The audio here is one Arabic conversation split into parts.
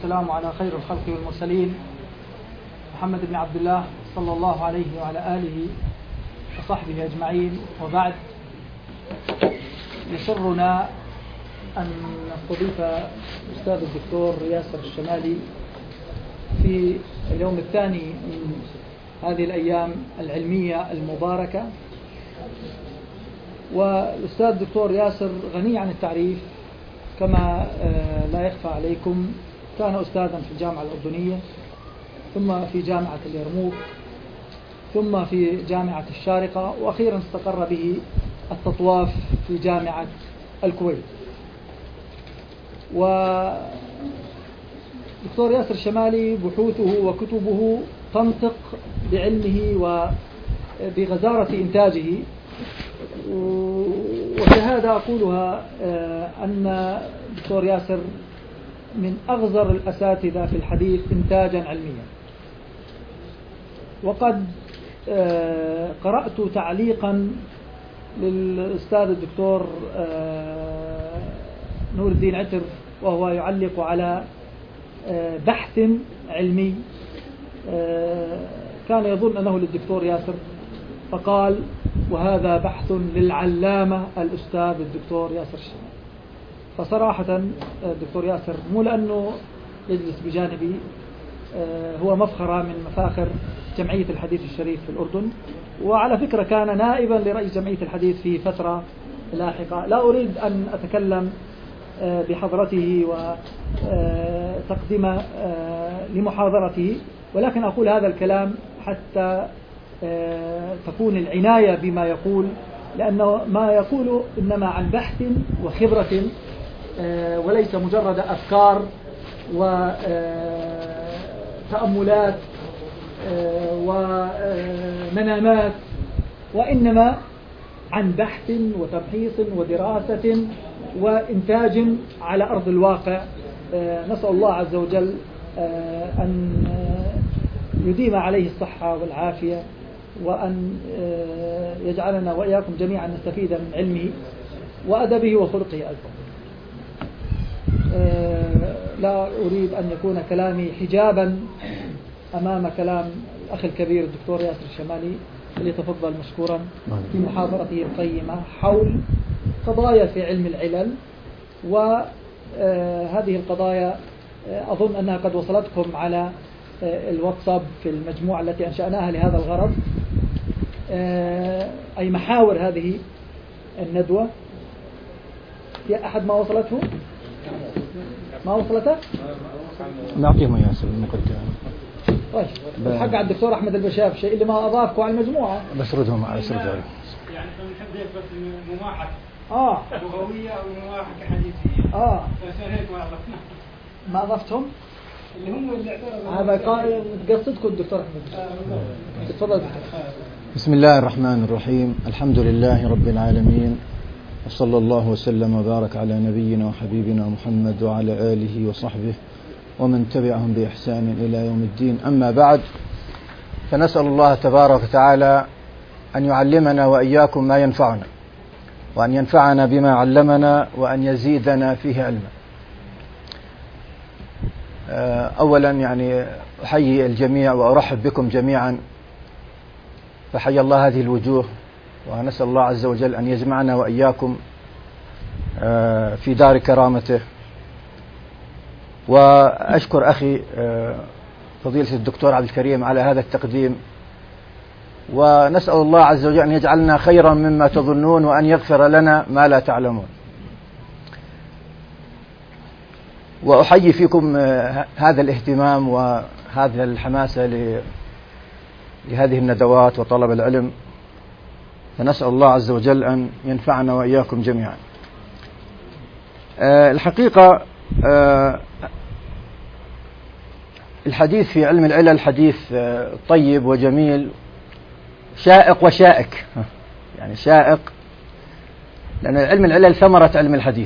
والسلام على خير الخلق والمرسلين محمد بن عبد الله صلى الله عليه وعلى آله وصحبه أجمعين، وبعد. يسرنا أن نستضيف الأستاذ الدكتور ياسر الشمالي في اليوم الثاني من هذه الأيام العلمية المباركة. والأستاذ الدكتور ياسر غني عن التعريف كما لا يخفى عليكم. كان أستاذا في الجامعة الأردنية، ثم في جامعة اليرموك، ثم في جامعة الشارقة، وأخيرا استقر به التطواف في جامعة الكويت. ودكتور ياسر الشمالي بحوثه وكتبه تنطق بعلمه وبغزارة إنتاجه، وشهادة أقولها أن دكتور ياسر من أغزر الأساتذة في الحديث إنتاجا علميا. وقد قرأت تعليقا للأستاذ الدكتور نور الدين عتر، وهو يعلق على بحث علمي كان يظن أنه للدكتور ياسر، فقال: وهذا بحث للعلامة الأستاذ الدكتور ياسر الشمالي. فصراحة الدكتور ياسر مو لأنه يجلس بجانبي، هو مفخرة من مفاخر جمعية الحديث الشريف في الأردن، وعلى فكرة كان نائبا لرئيس جمعية الحديث في فترة لاحقة. لا أريد أن أتكلم بحضرته وتقدم لمحاضرته، ولكن أقول هذا الكلام حتى تكون العناية بما يقول، لأنه ما يقول إنما عن بحث وخبرة، وليس مجرد أفكار وتأملات ومنامات، وإنما عن بحث وتبحيث ودراسة وإنتاج على أرض الواقع. نسأل الله عز وجل أن يديم عليه الصحة والعافية، وأن يجعلنا وإياكم جميعا نستفيد من علمه وأدبه وخلقه أيضا. لا أريد أن يكون كلامي حجابا أمام كلام الأخ الكبير الدكتور ياسر الشمالي، فليتفضل مشكورا في محاضرته القيمة حول قضايا في علم العلل. وهذه القضايا أظن أنها قد وصلتكم على الواتساب في المجموعة التي أنشأناها لهذا الغرض، أي محاور هذه الندوة. في أحد ما وصلته؟ ما وصلته؟ نعطيهم ياسر المقدمة. طيب، الحق على الدكتور أحمد البشاف شيء اللي ما أضافكم على المجموعة، بس ردهم على سرجة. يعني بنحب هيك بس مماحك لغوية أو مماحك حديثية. فعشان هيك ما أضفتهم اللي هم اللي اعترضوا. هذا قصدكم الدكتور أحمد. تفضل. بسم الله الرحمن الرحيم. الحمد لله رب العالمين، وصلى الله وسلم وبارك على نبينا وحبيبنا محمد وعلى آله وصحبه ومن تبعهم بإحسان إلى يوم الدين. أما بعد، فنسأل الله تبارك وتعالى أن يعلمنا وإياكم ما ينفعنا، وأن ينفعنا بما علمنا، وأن يزيدنا فيه علما. أولا يعني أحيي الجميع وأرحب بكم جميعا، فحي الله هذه الوجوه، ونسأل الله عز وجل أن يجمعنا وإياكم في دار كرامته. وأشكر أخي فضيلة الدكتور عبد الكريم على هذا التقديم، ونسأل الله عز وجل أن يجعلنا خيرا مما تظنون، وأن يغفر لنا ما لا تعلمون. وأحيي فيكم هذا الاهتمام وهذا الحماسة لهذه الندوات وطلب العلم، فنسأل الله عز وجل أن ينفعنا وإياكم جميعا. الحقيقة الحديث في علم العلل حديث طيب وجميل، شائق وشائك. يعني شائق لأن علم العلل ثمرة علم الحديث،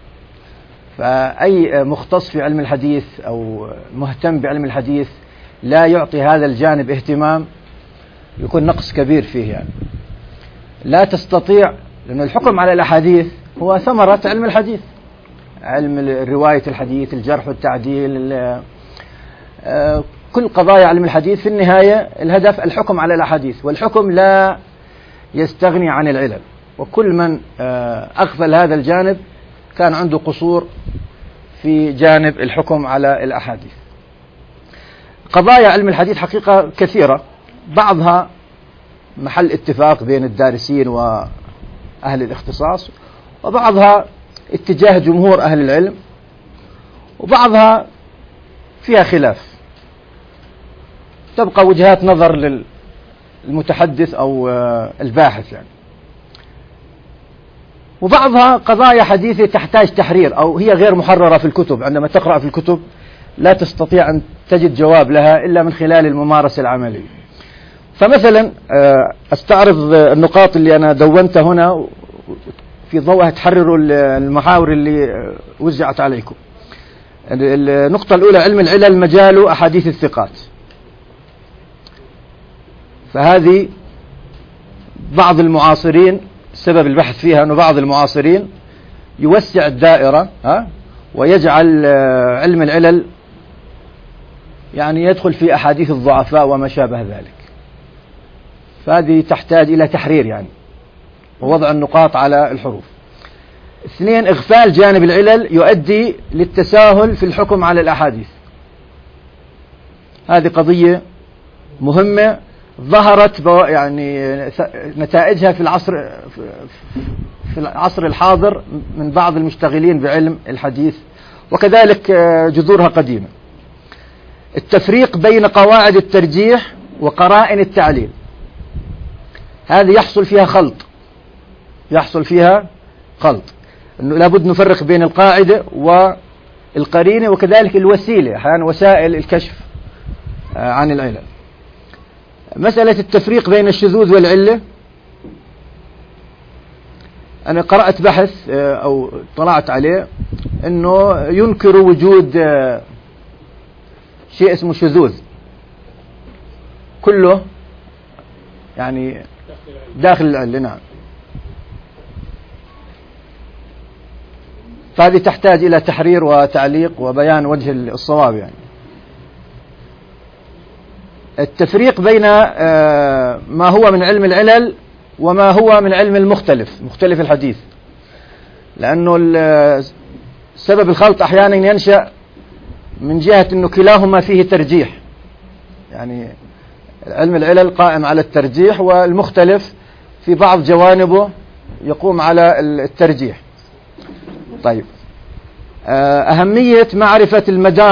فأي مختص في علم الحديث أو مهتم بعلم الحديث لا يعطي هذا الجانب اهتمام يكون نقص كبير فيه. يعني لا تستطيع، لأن الحكم على الأحاديث هو ثمرة علم الحديث، علم رواية الحديث، الجرح والتعديل، كل قضايا علم الحديث في النهاية الهدف الحكم على الأحاديث، والحكم لا يستغني عن العلل، وكل من أغفل هذا الجانب كان عنده قصور في جانب الحكم على الأحاديث. قضايا علم الحديث حقيقة كثيرة، بعضها محل اتفاق بين الدارسين وأهل الاختصاص، وبعضها اتجاه جمهور أهل العلم، وبعضها فيها خلاف، تبقى وجهات نظر للمتحدث أو الباحث يعني. وبعضها قضايا حديثة تحتاج تحرير أو هي غير محررة في الكتب، عندما تقرأ في الكتب لا تستطيع أن تجد جواب لها إلا من خلال الممارسة العملية. فمثلا أستعرض النقاط اللي أنا دونتها هنا في ضوءها تحرروا المحاور اللي وزعت عليكم. النقطة الأولى: علم العلل مجال أحاديث الثقات. فهذه بعض المعاصرين سبب البحث فيها أنه بعض المعاصرين يوسع الدائرة ويجعل علم العلل يعني يدخل في أحاديث الضعفاء وما شابه ذلك. فهذه تحتاج إلى تحرير يعني ووضع النقاط على الحروف. 2: إغفال جانب العلل يؤدي للتساهل في الحكم على الأحاديث. هذه قضية مهمة ظهرت يعني نتائجها في العصر الحاضر من بعض المشتغلين بعلم الحديث، وكذلك جذورها قديمة. التفريق بين قواعد الترجيح وقرائن التعليل، هذه يحصل فيها خلط، أنه لابد نفرق بين القاعدة والقرينة وكذلك الوسيلة، أحيانا وسائل الكشف عن العلل. مسألة التفريق بين الشذوذ والعلة، أنا قرأت بحث أو طلعت عليه أنه ينكر وجود شيء اسمه شذوذ، كله يعني داخل العلة. نعم. فهذه تحتاج إلى تحرير وتعليق وبيان وجه الصواب يعني. التفريق بين ما هو من علم العلل وما هو من علم مختلف الحديث، لأنه سبب الخلط أحيانا ينشأ من جهة أنه كلاهما فيه ترجيح، يعني علم العلل قائم على الترجيح والمختلف في بعض جوانبه يقوم على الترجيح. طيب، أهمية معرفة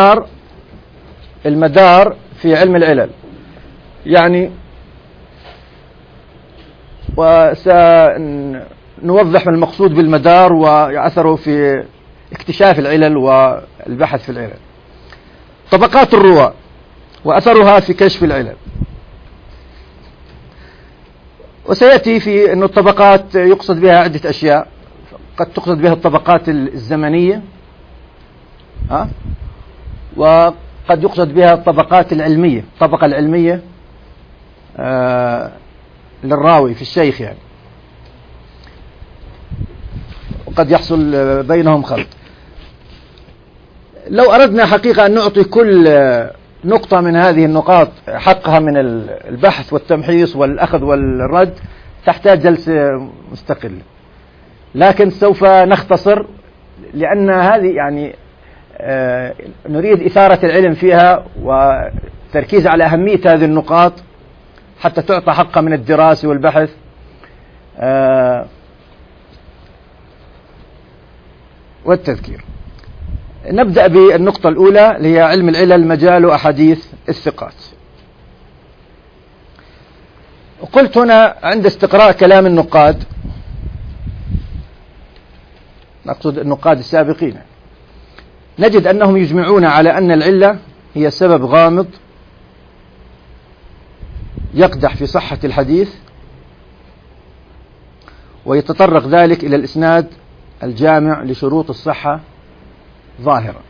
المدار في علم العلل يعني، وسنوضح ما المقصود بالمدار وأثره في اكتشاف العلل والبحث في العلل. طبقات الرواة وأثرها في كشف العلل، وسيأتي في أن الطبقات يقصد بها عدة أشياء. قد تقصد بها الطبقات الزمنية، وقد يقصد بها الطبقات العلمية، الطبقة العلمية للراوي في الشيخ يعني، وقد يحصل بينهم خلط. لو أردنا حقيقة أن نعطي كل نقطة من هذه النقاط حقها من البحث والتمحيص والأخذ والرد تحتاج جلسة مستقلة، لكن سوف نختصر، لأن هذه يعني نريد إثارة العلم فيها وتركيز على أهمية هذه النقاط حتى تعطى حقها من الدراسة والبحث. والتذكير. نبدأ بالنقطة الأولى اللي هي علم العلل مجال أحاديث الثقات. قلت هنا عند استقراء كلام النقاد، نقصد النقاد السابقين، نجد أنهم يجمعون على أن العلة هي سبب غامض يقدح في صحة الحديث، ويتطرق ذلك إلى الإسناد الجامع لشروط الصحة ظاهرا.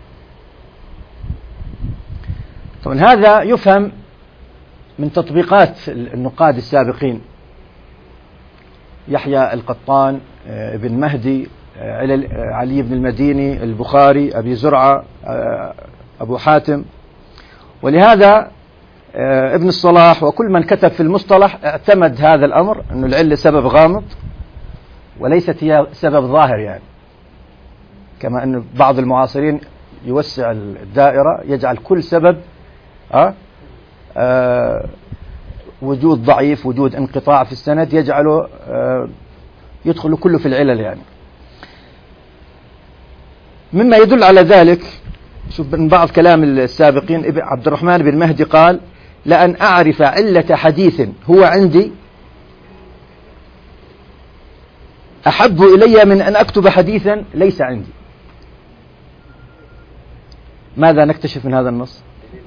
طبعا هذا يفهم من تطبيقات النقاد السابقين، يحيى القطان، ابن مهدي، علي بن المديني، البخاري، أبي زرعة، أبو حاتم. ولهذا ابن الصلاح وكل من كتب في المصطلح اعتمد هذا الأمر أن العلة سبب غامض وليست هي سبب ظاهر، يعني كما أن بعض المعاصرين يوسع الدائرة، يجعل كل سبب وجود ضعيف، وجود انقطاع في السند، يجعله يدخل كله في العلل. يعني مما يدل على ذلك، شوف من بعض كلام السابقين، عبد الرحمن بن مهدي قال: لأن أعرف علة حديث هو عندي أحب إلي من أن أكتب حديثا ليس عندي. ماذا نكتشف من هذا النص؟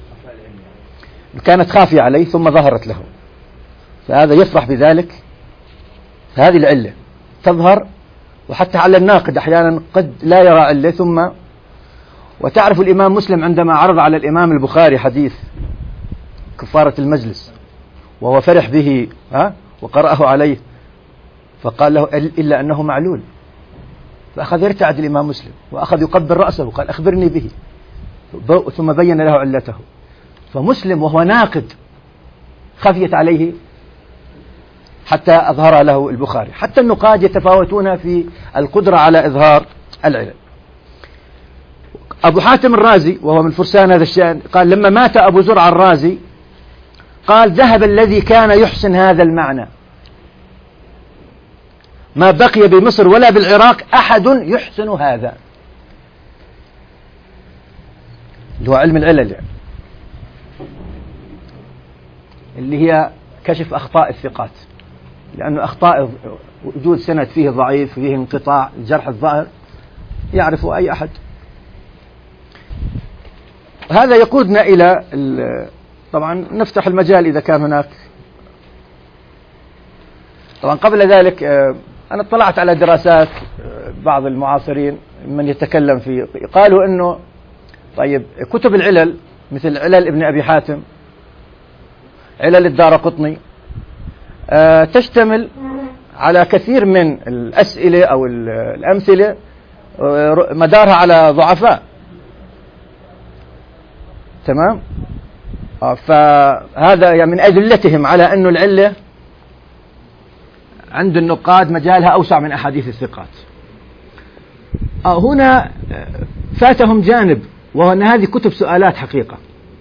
كانت خافية عليه ثم ظهرت له، فهذا يفرح بذلك. هذه العلة تظهر، وحتى على الناقد أحيانا قد لا يرى علة. وتعرف الإمام مسلم عندما عرض على الإمام البخاري حديث كفارة المجلس وهو فرح به وقرأه عليه، فقال له: إلا أنه معلول. فأخذ يرتعد الإمام مسلم وأخذ يقبل رأسه وقال: أخبرني به، ثم بين له علته. فمسلم وهو ناقد خفيت عليه حتى أظهر له البخاري. حتى النقاد يتفاوتون في القدرة على إظهار العلل. أبو حاتم الرازي وهو من فرسان هذا الشأن قال: لما مات أبو زرع الرازي قال: ذهب الذي كان يحسن هذا المعنى، ما بقي بمصر ولا بالعراق أحد يحسن هذا، اللي هو علم العلل، يعني اللي هي كشف أخطاء الثقات. لأنه أخطاء وجود سند فيه ضعيف، فيه انقطاع، الجرح الظاهر يعرفه أي أحد. هذا يقودنا إلى طبعا نفتح المجال إذا كان هناك. طبعا قبل ذلك أنا اطلعت على دراسات بعض المعاصرين من يتكلم في، قالوا أنه طيب كتب العلل مثل علل ابن أبي حاتم، علل الدارقطني، تشتمل على كثير من الأسئلة أو الأمثلة مدارها على ضعفاء. تمام. فهذا يعني من أدلتهم على أن العلة عند النقاد مجالها أوسع من أحاديث الثقات. هنا فاتهم جانب، وهو أن هذه كتب سؤالات حقيقة.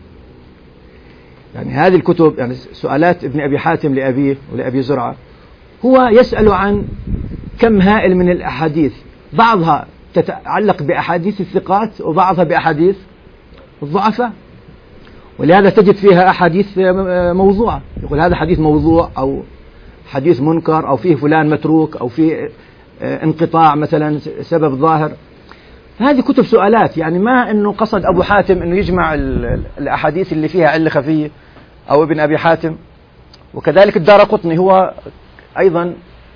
يعني هذه الكتب، يعني سؤالات ابن أبي حاتم لأبيه ولأبي زرعة، هو يسأل عن كم هائل من الأحاديث، بعضها تتعلق بأحاديث الثقات وبعضها بأحاديث الضعفاء. ولهذا تجد فيها أحاديث موضوعة، يقول هذا حديث موضوع، أو حديث منكر، أو فيه فلان متروك، أو فيه انقطاع مثلا سبب ظاهر. هذه كتب سؤالات، يعني ما أنه قصد أبو حاتم أنه يجمع الأحاديث اللي فيها علة خفية، أو ابن أبي حاتم. وكذلك الدارقطني هو أيضا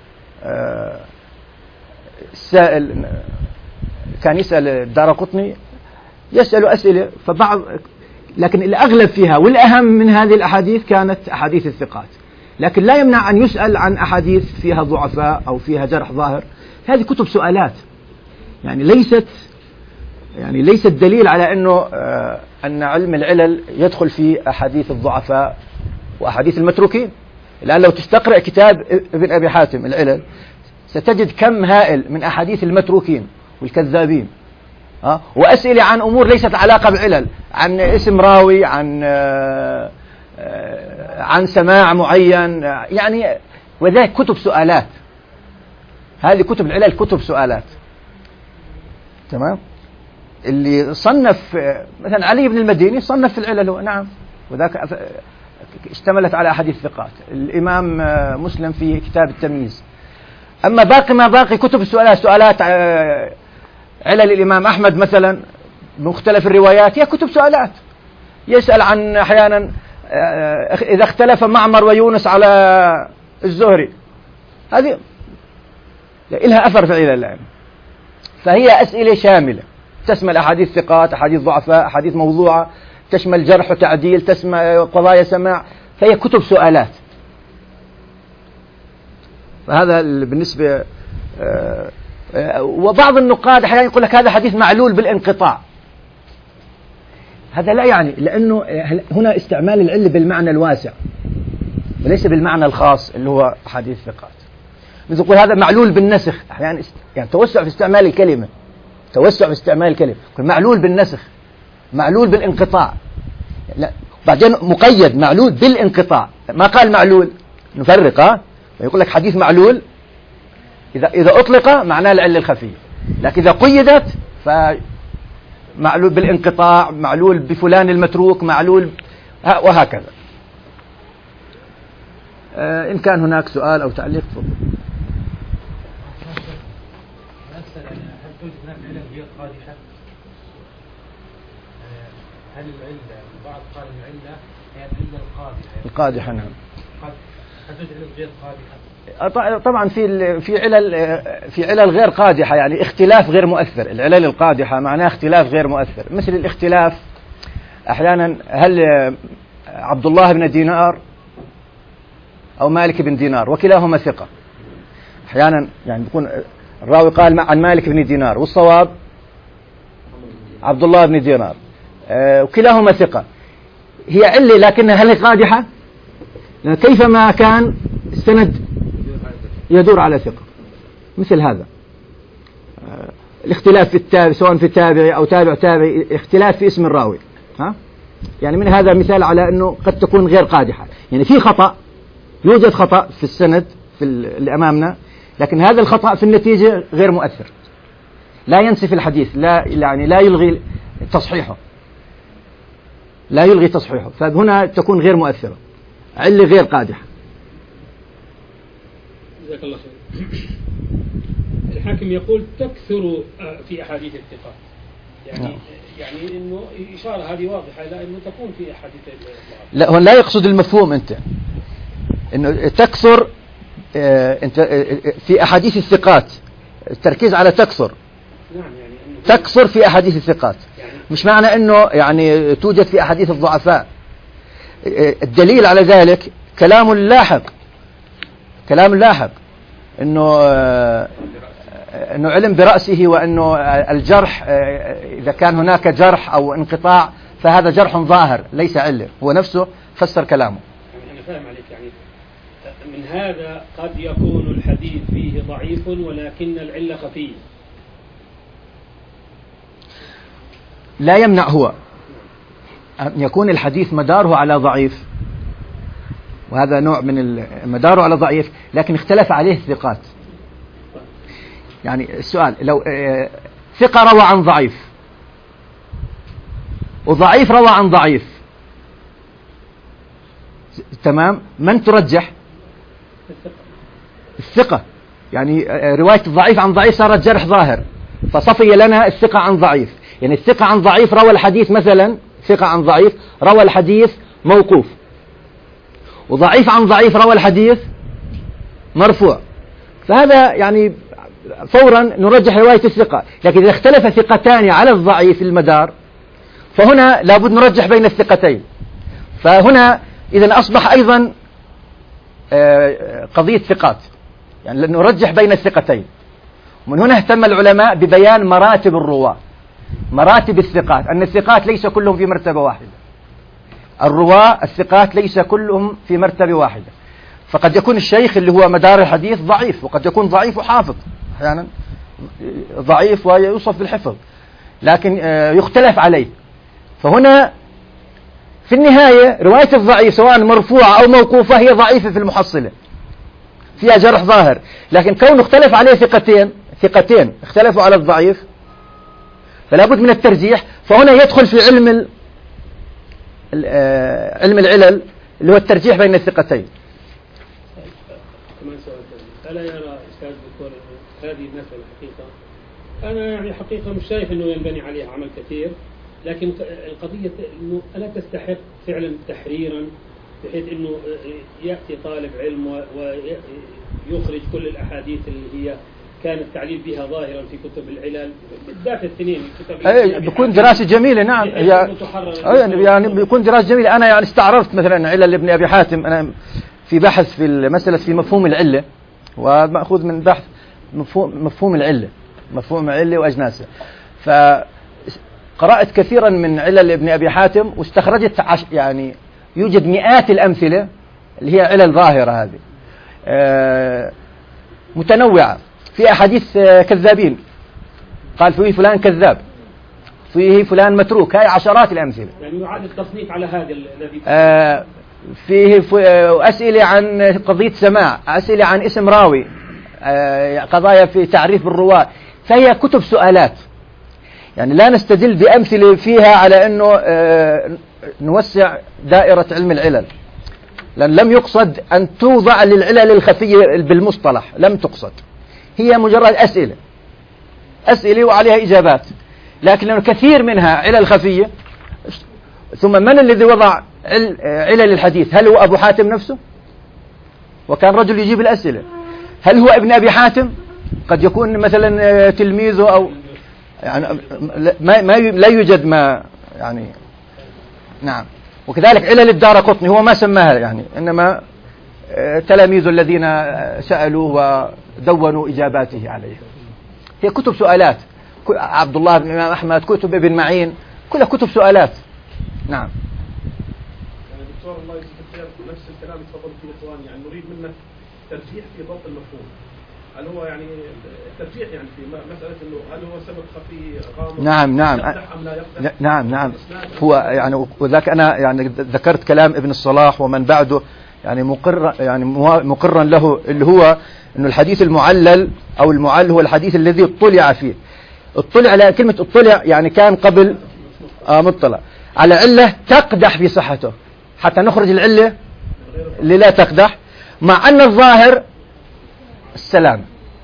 السائل كان يسأل الدارقطني، يسأل أسئلة، لكن الأغلب فيها والأهم من هذه الأحاديث كانت أحاديث الثقات. لكن لا يمنع أن يسأل عن أحاديث فيها ضعفاء أو فيها جرح ظاهر. هذه كتب سؤالات، يعني ليست دليل على أنه أن علم العلل يدخل في أحاديث الضعفاء وأحاديث المتروكين. الآن لو تستقرأ كتاب ابن أبي حاتم العلل ستجد كم هائل من أحاديث المتروكين والكذابين، وأسئلة عن أمور ليست علاقة بعلل، عن اسم راوي، عن سماع معين، يعني وذلك كتب سؤالات. هذه كتب العلل كتب سؤالات. تمام. اللي صنف مثلا علي بن المديني صنف في العلل، نعم، وذاك اشتملت على أحاديث الثقات. الإمام مسلم في كتاب التمييز. أما ما باقي كتب السؤالات، سؤالات علل الإمام أحمد مثلا بمختلف الروايات، هي كتب سؤالات. يسأل عن أحيانا إذا اختلف معمر ويونس على الزهري، هذه لها أثر في العلل يعني. فهي أسئلة شاملة تشمل أحاديث ثقات، أحاديث ضعفاء، أحاديث موضوعة، تشمل جرح وتعديل، تشمل قضايا سماع، فهي كتب سؤالات. فهذا بالنسبة وبعض النقاد أحيانا يقول لك هذا حديث معلول بالانقطاع. هذا لا يعني، لأنه هنا استعمال العلة بالمعنى الواسع وليس بالمعنى الخاص اللي هو حديث ثقات. مثل يقول هذا معلول بالنسخ، أحيانا يعني توسع في استعمال الكلمة، توسع في استعمال الكلمة، معلول بالنسخ، معلول بالانقطاع. لا، بعدين مقيد معلول بالانقطاع، ما قال معلول، نفرق. يقول لك حديث معلول إذا أطلق معناه العلة الخفية، لكن إذا قيدت فمعلول بالانقطاع، معلول بفلان المتروك، معلول وهكذا. إن كان هناك سؤال أو تعليق تفضل. هل العلة البعض قال العلة هي العلة القادحة؟ نعم. هل العلة غير قادحة؟ طبعا في علل غير قادحة، يعني اختلاف غير مؤثر. العلل القادحة معناه اختلاف غير مؤثر، مثل الاختلاف أحيانا هل عبد الله بن دينار أو مالك بن دينار وكلاهما ثقة. أحيانا يعني بيكون الراوي قال عن مالك بن دينار والصواب عبد الله بن دينار، وكلاهما ثقة. هي علة لكنها هل قادحة؟ كيفما كان السند يدور على ثقة. مثل هذا الاختلاف في التابع، سواء في التابعي أو تابع تابعي، اختلاف في اسم الراوي. يعني من هذا مثال على أنه قد تكون غير قادحة. يعني في خطأ، يوجد خطأ في السند في اللي أمامنا، لكن هذا الخطأ في النتيجة غير مؤثر، لا ينسف الحديث، لا يلغي تصحيحه، لا يلغي تصحيحه، فهنا تكون غير مؤثرة، علة غير قادحة. جزاك الله خير. الحاكم يقول تكثر في أحاديث الثقات، يعني إنه إشارة هذه واضحة إلى إنه تكون في أحاديث الثقات. لا، هو لا يقصد المفهوم أنت إنه تكثر. أنت في أحاديث الثقات التركيز على تكثر. نعم، يعني إنه تكثر في أحاديث الثقات، يعني مش معنى إنه يعني توجد في أحاديث الضعفاء. الدليل على ذلك كلام لاحق إنه علم برأسه، وأنه الجرح إذا كان هناك جرح أو انقطاع فهذا جرح ظاهر ليس علة. هو نفسه فسر كلامه. أنا فاهم عليك، يعني من هذا قد يكون الحديث فيه ضعيف ولكن العلة خفية. لا يمنع هو أن يكون الحديث مداره على ضعيف، وهذا نوع من مداره على ضعيف، لكن اختلف عليه الثقات. يعني السؤال لو ثقة روى عن ضعيف وضعيف روى عن ضعيف، تمام، من ترجح؟ الثقة. يعني رواية الضعيف عن ضعيف صارت جرح ظاهر، فصفي لنا الثقة عن ضعيف. يعني الثقة عن ضعيف روى الحديث، مثلا ثقة عن ضعيف روى الحديث موقوف، وضعيف عن ضعيف روى الحديث مرفوع، فهذا يعني فورا نرجح رواية الثقة. لكن إذا اختلف ثقتان على الضعيف المدار فهنا لابد نرجح بين الثقتين. فهنا إذن أصبح أيضا قضية ثقات، يعني نرجح بين الثقتين. ومن هنا اهتم العلماء ببيان مراتب الرواة، مراتب الثقات، أن الثقات ليس كلهم في مرتبة واحدة. الرواة الثقات ليس كلهم في مرتبة واحدة، فقد يكون الشيخ اللي هو مدار الحديث ضعيف، وقد يكون ضعيف وحافظ، أحيانا ضعيف ويوصف بالحفظ، لكن يختلف عليه. فهنا في النهاية رواية الضعيف سواء مرفوعة أو موقوفة هي ضعيفة في المحصلة، فيها جرح ظاهر، لكن كونه اختلف عليه ثقتين اختلفوا على الضعيف فلا بد من الترجيح. فهنا يدخل في علم العلل اللي هو الترجيح بين الثقتين. كمان سؤال، ألا يرى أستاذ دكتور هذه المسألة حقيقة؟ أنا يعني حقيقة مش شايف إنه ينبني عليها عمل كثير، لكن القضية إنه ألا تستحق فعلا تحريرا، بحيث إنه يأتي طالب علم ويخرج كل الأحاديث اللي هي كان التعليل بها ظاهرا في كتب العلل، بالذات الاثنين كتب بيكون دراسة جميلة. نعم، يعني بيكون دراسة جميلة. أنا يعني استعرضت مثلا علل ابن أبي حاتم، أنا في بحث في المسألة في مفهوم العلة، ومأخوذ من بحث مفهوم العلة، مفهوم علة وأجناسه. فقرأت كثيرا من علل ابن أبي حاتم واستخرجت يعني يوجد مئات الأمثلة اللي هي علل ظاهرة هذه متنوعة. في أحاديث كذابين، قال فيه فلان كذاب، فيه فلان متروك، هاي عشرات الأمثلة. يعني يعاد التصنيف على هذا الذي فيه أسئلة عن قضية سماع، أسئلة عن اسم راوي، قضايا في تعريف الرواة. فهي كتب سؤالات، يعني لا نستدل بأمثلة فيها على أنه نوسع دائرة علم العلل، لأن لم يقصد أن توضع للعلل الخفية بالمصطلح، لم تقصد، هي مجرد أسئلة وعليها إجابات، لكن كثير منها علل خفية. ثم من الذي وضع علل الحديث؟ هل هو أبو حاتم نفسه؟ وكان رجل يجيب الأسئلة. هل هو ابن أبي حاتم؟ قد يكون مثلا تلميذه، أو يعني لا يوجد ما يعني. نعم. وكذلك علل الدارقطني هو ما سماها يعني، إنما تلاميذ الذين سألوا ودونوا إجاباته عليه. هي كتب سؤالات، عبد الله بن الإمام أحمد، كتب ابن معين، كلها كتب سؤالات. نعم. دكتور الله يجزيك الخير، نفس الكلام تفضل فيه إخوان، يعني نريد منك ترجيح في ضبط المفهوم. هل هو يعني ترجيح يعني في مسألة إنه هل هو سبب خفي غامض؟ نعم نعم أم لا يقدح؟ نعم. هو يعني، وذاك أنا يعني ذكرت كلام ابن الصلاح ومن بعده، يعني مقرا له، اللي هو إنه الحديث المعلل أو المعل هو الحديث الذي اطلع فيه. اطلع على كلمة اطلع يعني كان قبل مطلع على علة تقدح في صحته، حتى نخرج العلة اللي لا تقدح، مع أن الظاهر السلام.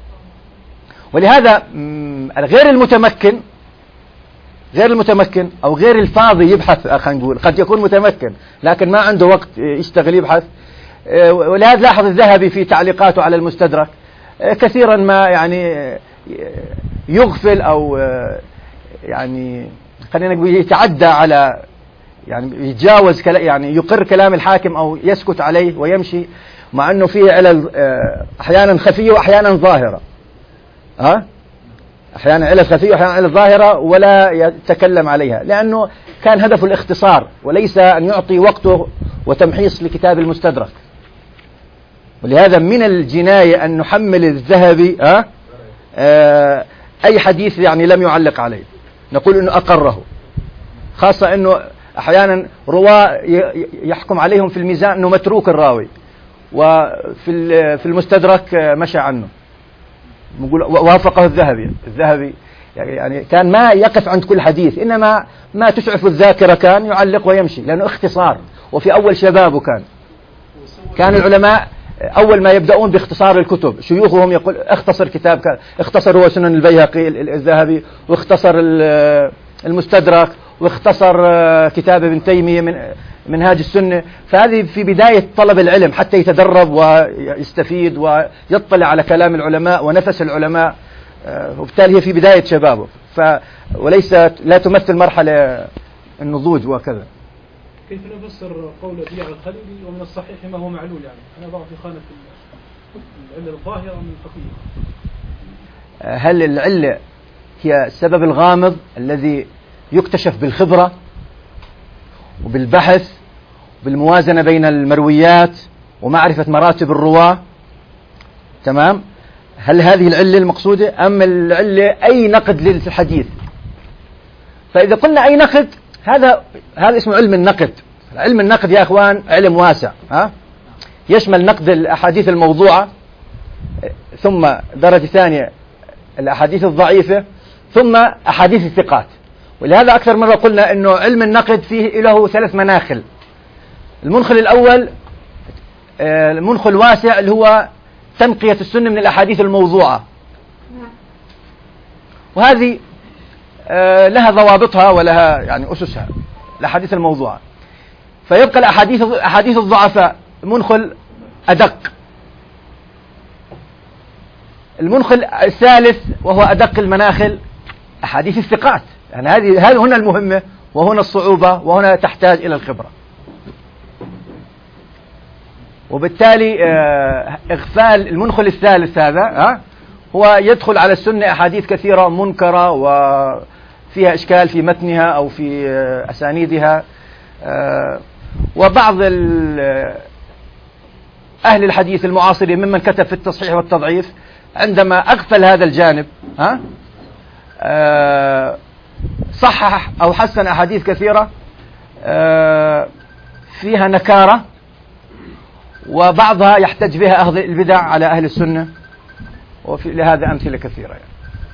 ولهذا غير المتمكن أو غير الفاضي يبحث، خلينا نقول قد يكون متمكن لكن ما عنده وقت يشتغل يبحث. ولهذا لاحظ الذهبي في تعليقاته على المستدرك كثيرا ما يعني يغفل أو يعني خلينا نقول يتعدى على، يعني يتجاوز يعني يقر كلام الحاكم أو يسكت عليه ويمشي، مع أنه فيه علل أحيانا خفية وأحيانا ظاهرة. أحيانا علل خفية وأحيانا علل ظاهرة، ولا يتكلم عليها، لأنه كان هدفه الاختصار وليس أن يعطي وقته وتمحيص لكتاب المستدرك. ولهذا من الجناية أن نحمل الذهبي أي حديث يعني لم يعلق عليه، نقول أنه أقره، خاصة أنه أحيانا رواه يحكم عليهم في الميزان أنه متروك الراوي، وفي المستدرك مشى عنه، نقول وافقه الذهبي يعني كان ما يقف عند كل حديث، إنما ما تسعف الذاكرة كان يعلق ويمشي، لأنه اختصار. وفي أول شبابه كان العلماء أول ما يبدأون باختصار الكتب، شيوخهم يقول اختصر كتاب، اختصر هو سنن البيهقي الذهبي، واختصر المستدرك، واختصر كتاب ابن تيمية من منهاج السنة. فهذه في بداية طلب العلم حتى يتدرب ويستفيد ويطلع على كلام العلماء ونفس العلماء، وبالتالي هي في بداية شبابه، وليس لا تمثل مرحلة النضوج وكذا. كيف نفسر قول ضياء الخليلي ومن الصحيح ما هو معلول؟ يعني أنا ضع في خانة العلة الظاهرة من الخفية. هل العلة هي السبب الغامض الذي يكتشف بالخبرة وبالبحث وبالموازنة بين المرويات ومعرفة مراتب الرواة؟ تمام. هل هذه العلة المقصودة أم العلة أي نقد للحديث؟ فإذا قلنا أي نقد، هذا اسمه علم النقد. علم النقد يا أخوان علم واسع، يشمل نقد الأحاديث الموضوعة، ثم درجة ثانية الأحاديث الضعيفة، ثم أحاديث الثقات. ولهذا أكثر مرة قلنا أنه علم النقد فيه له 3 مناخل. المنخل الأول المنخل واسع اللي هو تنقية السنة من الأحاديث الموضوعة، وهذه لها ضوابطها ولها يعني أسسها، الأحاديث الموضوعة. فيبقى الأحاديث الضعفاء منخل أدق. المنخل الثالث وهو أدق المناخل أحاديث الثقات، يعني هذه هنا المهمة، وهنا الصعوبة، وهنا تحتاج إلى الخبرة. وبالتالي إغفال المنخل الثالث هذا هو يدخل على السنة أحاديث كثيرة منكرة وفيها إشكال في متنها أو في أسانيدها، وبعض أهل الحديث المعاصرين ممن كتب في التصحيح والتضعيف عندما أغفل هذا الجانب صحح أو حسن أحاديث كثيرة فيها نكارة، وبعضها يحتج بها أهل البدع على أهل السنة، وفي لهذا أمثلة كثيرة يعني.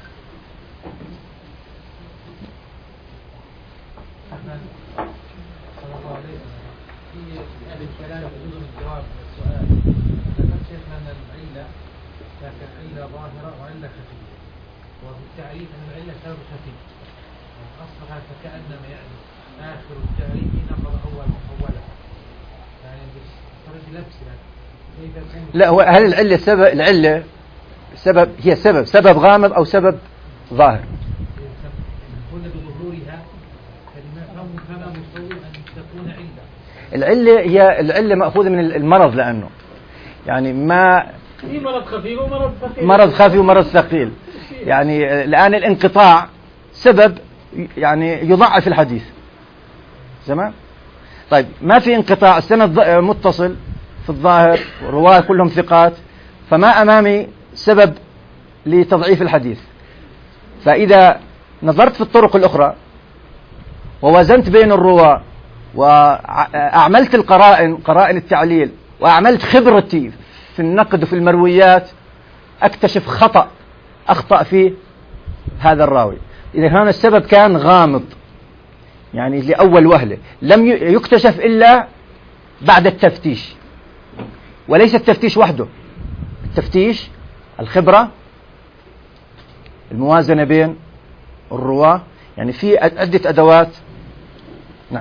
التعريف أن العلة سبب خفي أصبح فكأنما يعني آخر التعريف نقض أول محولة يعني بطريقة لبس يعني. لا، هو هل العلة سبب؟ العلة سبب هي سبب غامض أو سبب ظاهر؟ قلنا بظهورها كما مصور أن تكون علة. العلة هي العلة مأخوذة من المرض، لأنه يعني ما في مرض خفيف ومرض ثقيل، مرض خفي ومرض ثقيل. يعني الآن الانقطاع سبب يعني يضعف الحديث، تمام؟ طيب ما في انقطاع، السند متصل في الظاهر والرواة كلهم ثقات، فما أمامي سبب لتضعيف الحديث. فإذا نظرت في الطرق الأخرى ووزنت بين الرواة وأعملت قرائن التعليل وأعملت خبرتي في النقد وفي المرويات، أكتشف خطأ أخطأ فيه هذا الراوي. إذا كان السبب كان غامض يعني لأول وهلة، لم يكتشف إلا بعد التفتيش، وليس التفتيش وحده، التفتيش، الخبرة، الموازنة بين الرواة، يعني في عدة أدوات. نعم،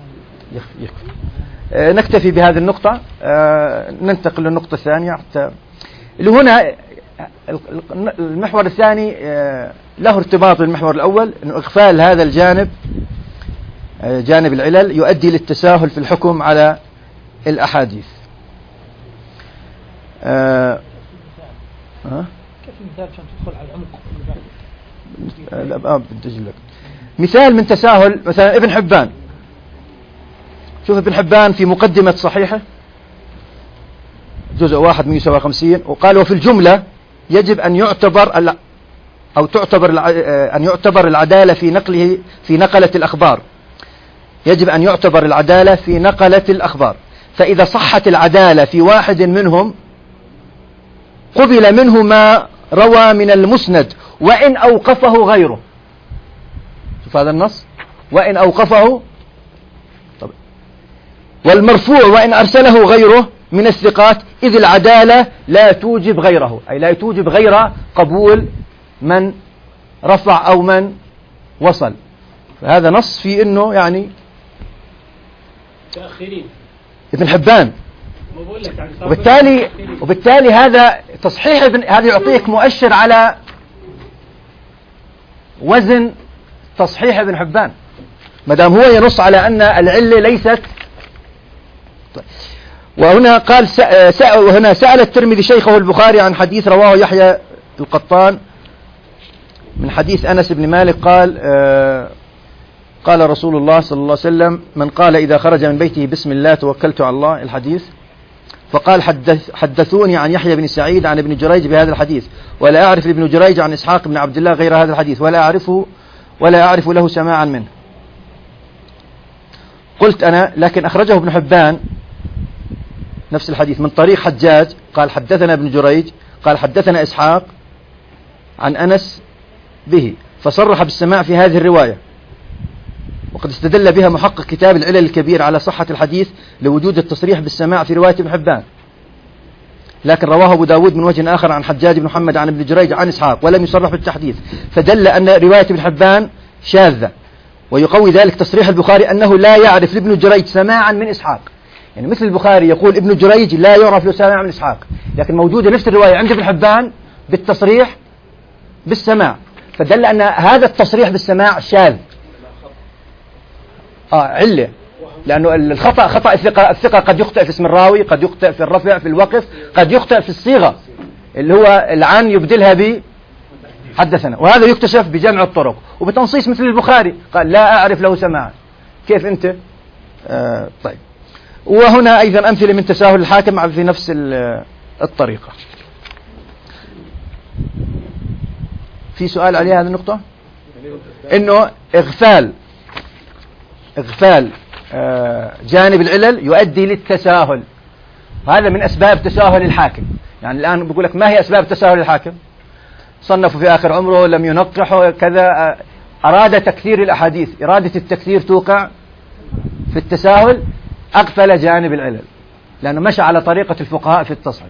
نكتفي بهذه النقطة، ننتقل للنقطة الثانية حتى اللي هنا المحور الثاني له ارتباط بالمحور الأول، أنه إغفال هذا الجانب، جانب العلل، يؤدي للتساهل في الحكم على الأحاديث. كيف المثال عشان تدخل على العمق؟ لا بدي لك مثال من تساهل. مثلا ابن حبان، شوف ابن حبان في مقدمة صحيحه جزء 1 157 وقال: وفي الجملة يجب أن يعتبر أن يعتبر العدالة في نقلة الأخبار، يجب أن يعتبر العدالة في نقلة الأخبار، فإذا صحت العدالة في واحد منهم قبل منه ما روى من المسند وإن أوقفه غيره. شوف هذا النص، وإن أوقفه. طب والمرفوع وإن أرسله غيره من الثقات، إذ العدالة لا توجب غيره، أي لا توجب غير قبول من رفع أو من وصل. فهذا نص في إنه يعني تأخيرين ابن حبان، وبالتالي هذا تصحيح هذا يعطيك مؤشر على وزن تصحيح ابن حبان، ما دام هو ينص على أن العلة ليست. وهنا قال وهنا سأل الترمذي شيخه البخاري عن حديث رواه يحيى القطان من حديث أنس بن مالك قال: قال رسول الله صلى الله عليه وسلم: من قال إذا خرج من بيته بسم الله توكلت على الله، الحديث. فقال: حدثوني عن يحيى بن سعيد عن ابن جريج بهذا الحديث، ولا أعرف لابن جريج عن إسحاق بن عبد الله غير هذا الحديث، ولا أعرف له سماعا منه. قلت أنا: لكن أخرجه ابن حبان نفس الحديث من طريق حجاج قال حدثنا ابن جريج قال حدثنا إسحاق عن أنس به، فصرح بالسماع في هذه الرواية، وقد استدل بها محقق كتاب العلل الكبير على صحة الحديث لوجود التصريح بالسماع في رواية ابن حبان، لكن رواه أبو داود من وجه آخر عن حجاج بن محمد عن ابن جريج عن إسحاق ولم يصرح بالتحديث، فدل أن رواية ابن حبان شاذة. ويقوي ذلك تصريح البخاري أنه لا يعرف لابن جريج سماعا من إسحاق، يعني مثل البخاري يقول ابن جريج لا يعرف له سماع من إسحاق، لكن موجودة نفس الرواية عند ابن حبان بالتصريح بالسماع، فدل أن هذا التصريح بالسماع شاذ. علة، لأنه الخطأ خطأ الثقة قد يخطئ في اسم الراوي، قد يخطئ في الرفع، في الوقف، قد يخطئ في الصيغة، اللي هو العن يبدلها ب حدثنا، وهذا يكتشف بجمع الطرق وبتنصيص مثل البخاري قال لا أعرف له سماعا. كيف أنت؟ طيب. وهنا أيضا أمثلة من تساهل الحاكم في نفس الطريقة. في سؤال عليه هذه النقطة، إنه إغفال جانب العلل يؤدي للتساهل. هذا من أسباب تساهل الحاكم. يعني الآن بقول لك ما هي أسباب تساهل الحاكم؟ صنفوا في آخر عمره، لم ينقحوا كذا، أراد تكثير الأحاديث. إرادة التكثير توقع في التساهل، أغفل جانب العلل لأنه مشى على طريقة الفقهاء في التصحيح.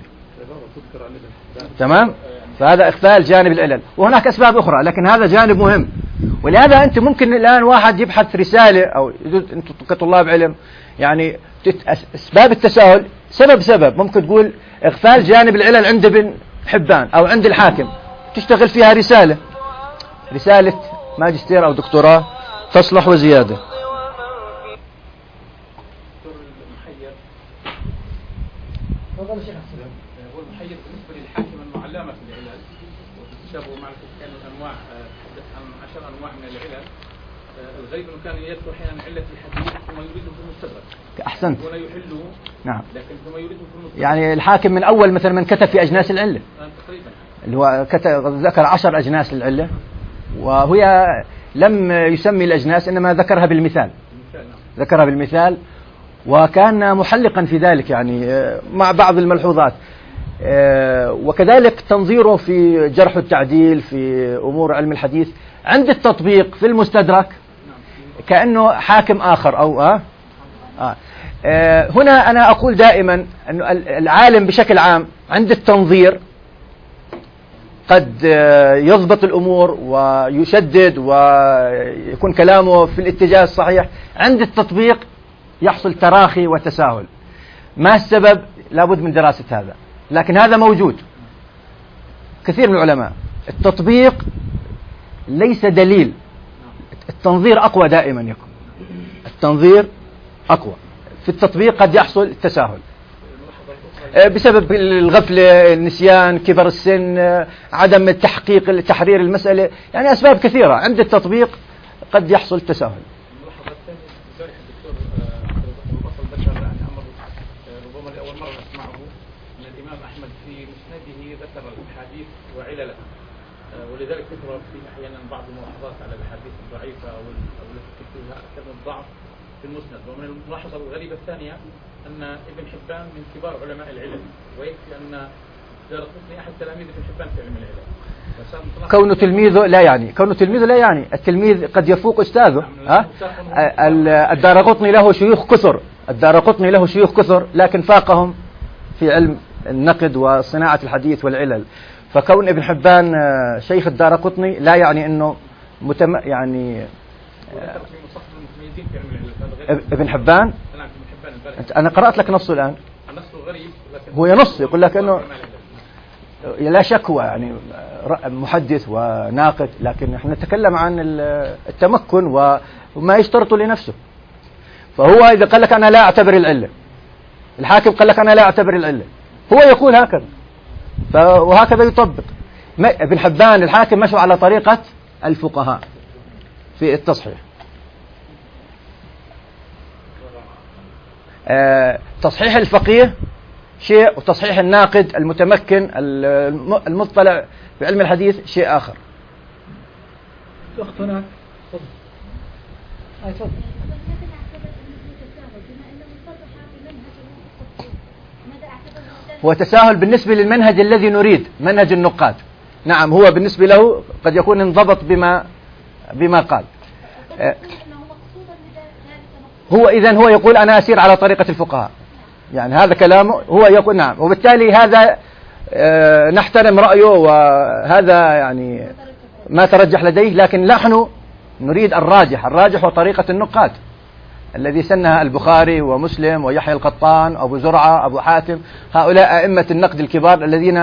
تمام؟ فهذا إغفال جانب العلل. وهناك أسباب أخرى لكن هذا جانب مهم. ولهذا أنت ممكن الآن واحد يبحث رسالة أو أنتم كطلاب علم يعني أسباب التساهل سبب ممكن تقول إغفال جانب العلل عند ابن حبان أو عند الحاكم، تشتغل فيها رسالة ماجستير أو دكتوراه تصلح وزيادة. هو المحير بالنسبة للحاكم أنه علامة في العلل وتشابه مع كان أنواع، تحدث عن 10 أنواع من العلل. الغريب أنه كان يذكر أحيانا علة الحديث ثم يريده في المستدرك. أحسنت. ولا يحله. نعم. لكن ثم يريده في المستدرك. يعني الحاكم من أول مثلا من كتب في أجناس العلة. تقريبا. اللي هو ذكر 10 أجناس للعلة، وهي لم يسمي الأجناس إنما ذكرها بالمثال. ذكرها بالمثال، وكان محلقا في ذلك يعني مع بعض الملحوظات. وكذلك تنظيره في جرح التعديل في أمور علم الحديث عند التطبيق في المستدرك كأنه حاكم آخر أو هنا أنا أقول دائما أن العالم بشكل عام عند التنظير قد يضبط الأمور ويشدد ويكون كلامه في الاتجاه الصحيح، عند التطبيق يحصل تراخي وتساهل. ما السبب؟ لابد من دراسة هذا، لكن هذا موجود. كثير من العلماء التطبيق ليس دليل، التنظير أقوى دائما يكون، التنظير أقوى. في التطبيق قد يحصل تساهل بسبب الغفلة، النسيان، كبر السن، عدم التحقيق، تحرير المسألة، يعني أسباب كثيرة. عند التطبيق قد يحصل تساهل. ربما لأول مرة نسمعه أن الإمام أحمد في مسنده ذكر الحديث وعلله، ولذلك تكرر فيه أحيانا بعض الملاحظات على الأحاديث الضعيفة أو التي فيها أكثر من ضعف في المسند. ومن الملاحظة الغريبة الثانية أن ابن حبان من كبار علماء العلل، ويكفي أن دارقطني أحد تلاميذ ابن حبان في علم العلل. كونه تلميذه لا يعني التلميذ قد يفوق أستاذه. الدارقطني له شيوخ كثر لكن فاقهم في علم النقد وصناعة الحديث والعلل. فكون ابن حبان شيخ الدارقطني لا يعني أنه يعني ابن حبان. أنا قرأت لك نصه الآن، هو ينص يقول لك أنه لا شك هو يعني محدث وناقد، لكن نحن نتكلم عن التمكن وما يشترط لنفسه. فهو إذا قال لك أنا لا أعتبر العلة، الحاكم قال لك أنا لا أعتبر العلة، هو يقول هكذا وهكذا يطبق. ابن حبان الحاكم مشوا على طريقة الفقهاء في التصحيح. تصحيح الفقيه شيء، وتصحيح الناقد المتمكن المطلع في علم الحديث شيء آخر. أخت هناك تفضل. هو تساهل بالنسبة للمنهج الذي نريد، منهج النقاد. نعم، هو بالنسبة له قد يكون انضبط بما قال. هو إذن هو يقول أنا أسير على طريقة الفقهاء، يعني هذا كلامه، هو يقول نعم، وبالتالي هذا نحترم رأيه، وهذا يعني ما ترجح لديه، لكن نحن نريد الراجح هو طريقة النقاد الذي سنها البخاري ومسلم ويحيى القطان أبو زرعة أبو حاتم، هؤلاء أئمة النقد الكبار الذين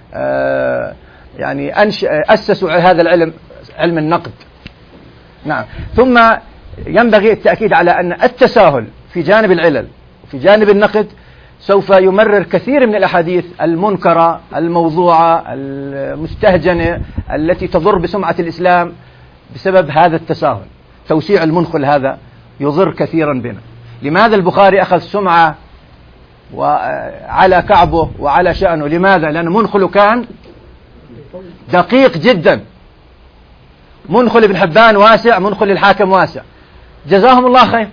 يعني أسسوا هذا العلم، علم النقد. نعم. ثم ينبغي التأكيد على أن التساهل في جانب العلل وفي جانب النقد سوف يمرر كثير من الأحاديث المنكرة الموضوعة المستهجنة التي تضر بسمعة الإسلام بسبب هذا التساهل. توسيع المنخل هذا يضر كثيرا بنا. لماذا البخاري أخذ سمعة وعلى كعبه وعلى شأنه؟ لماذا؟ لأن منخله كان دقيق جدا. منخل ابن حبان واسع، منخل الحاكم واسع. جزاهم الله خير،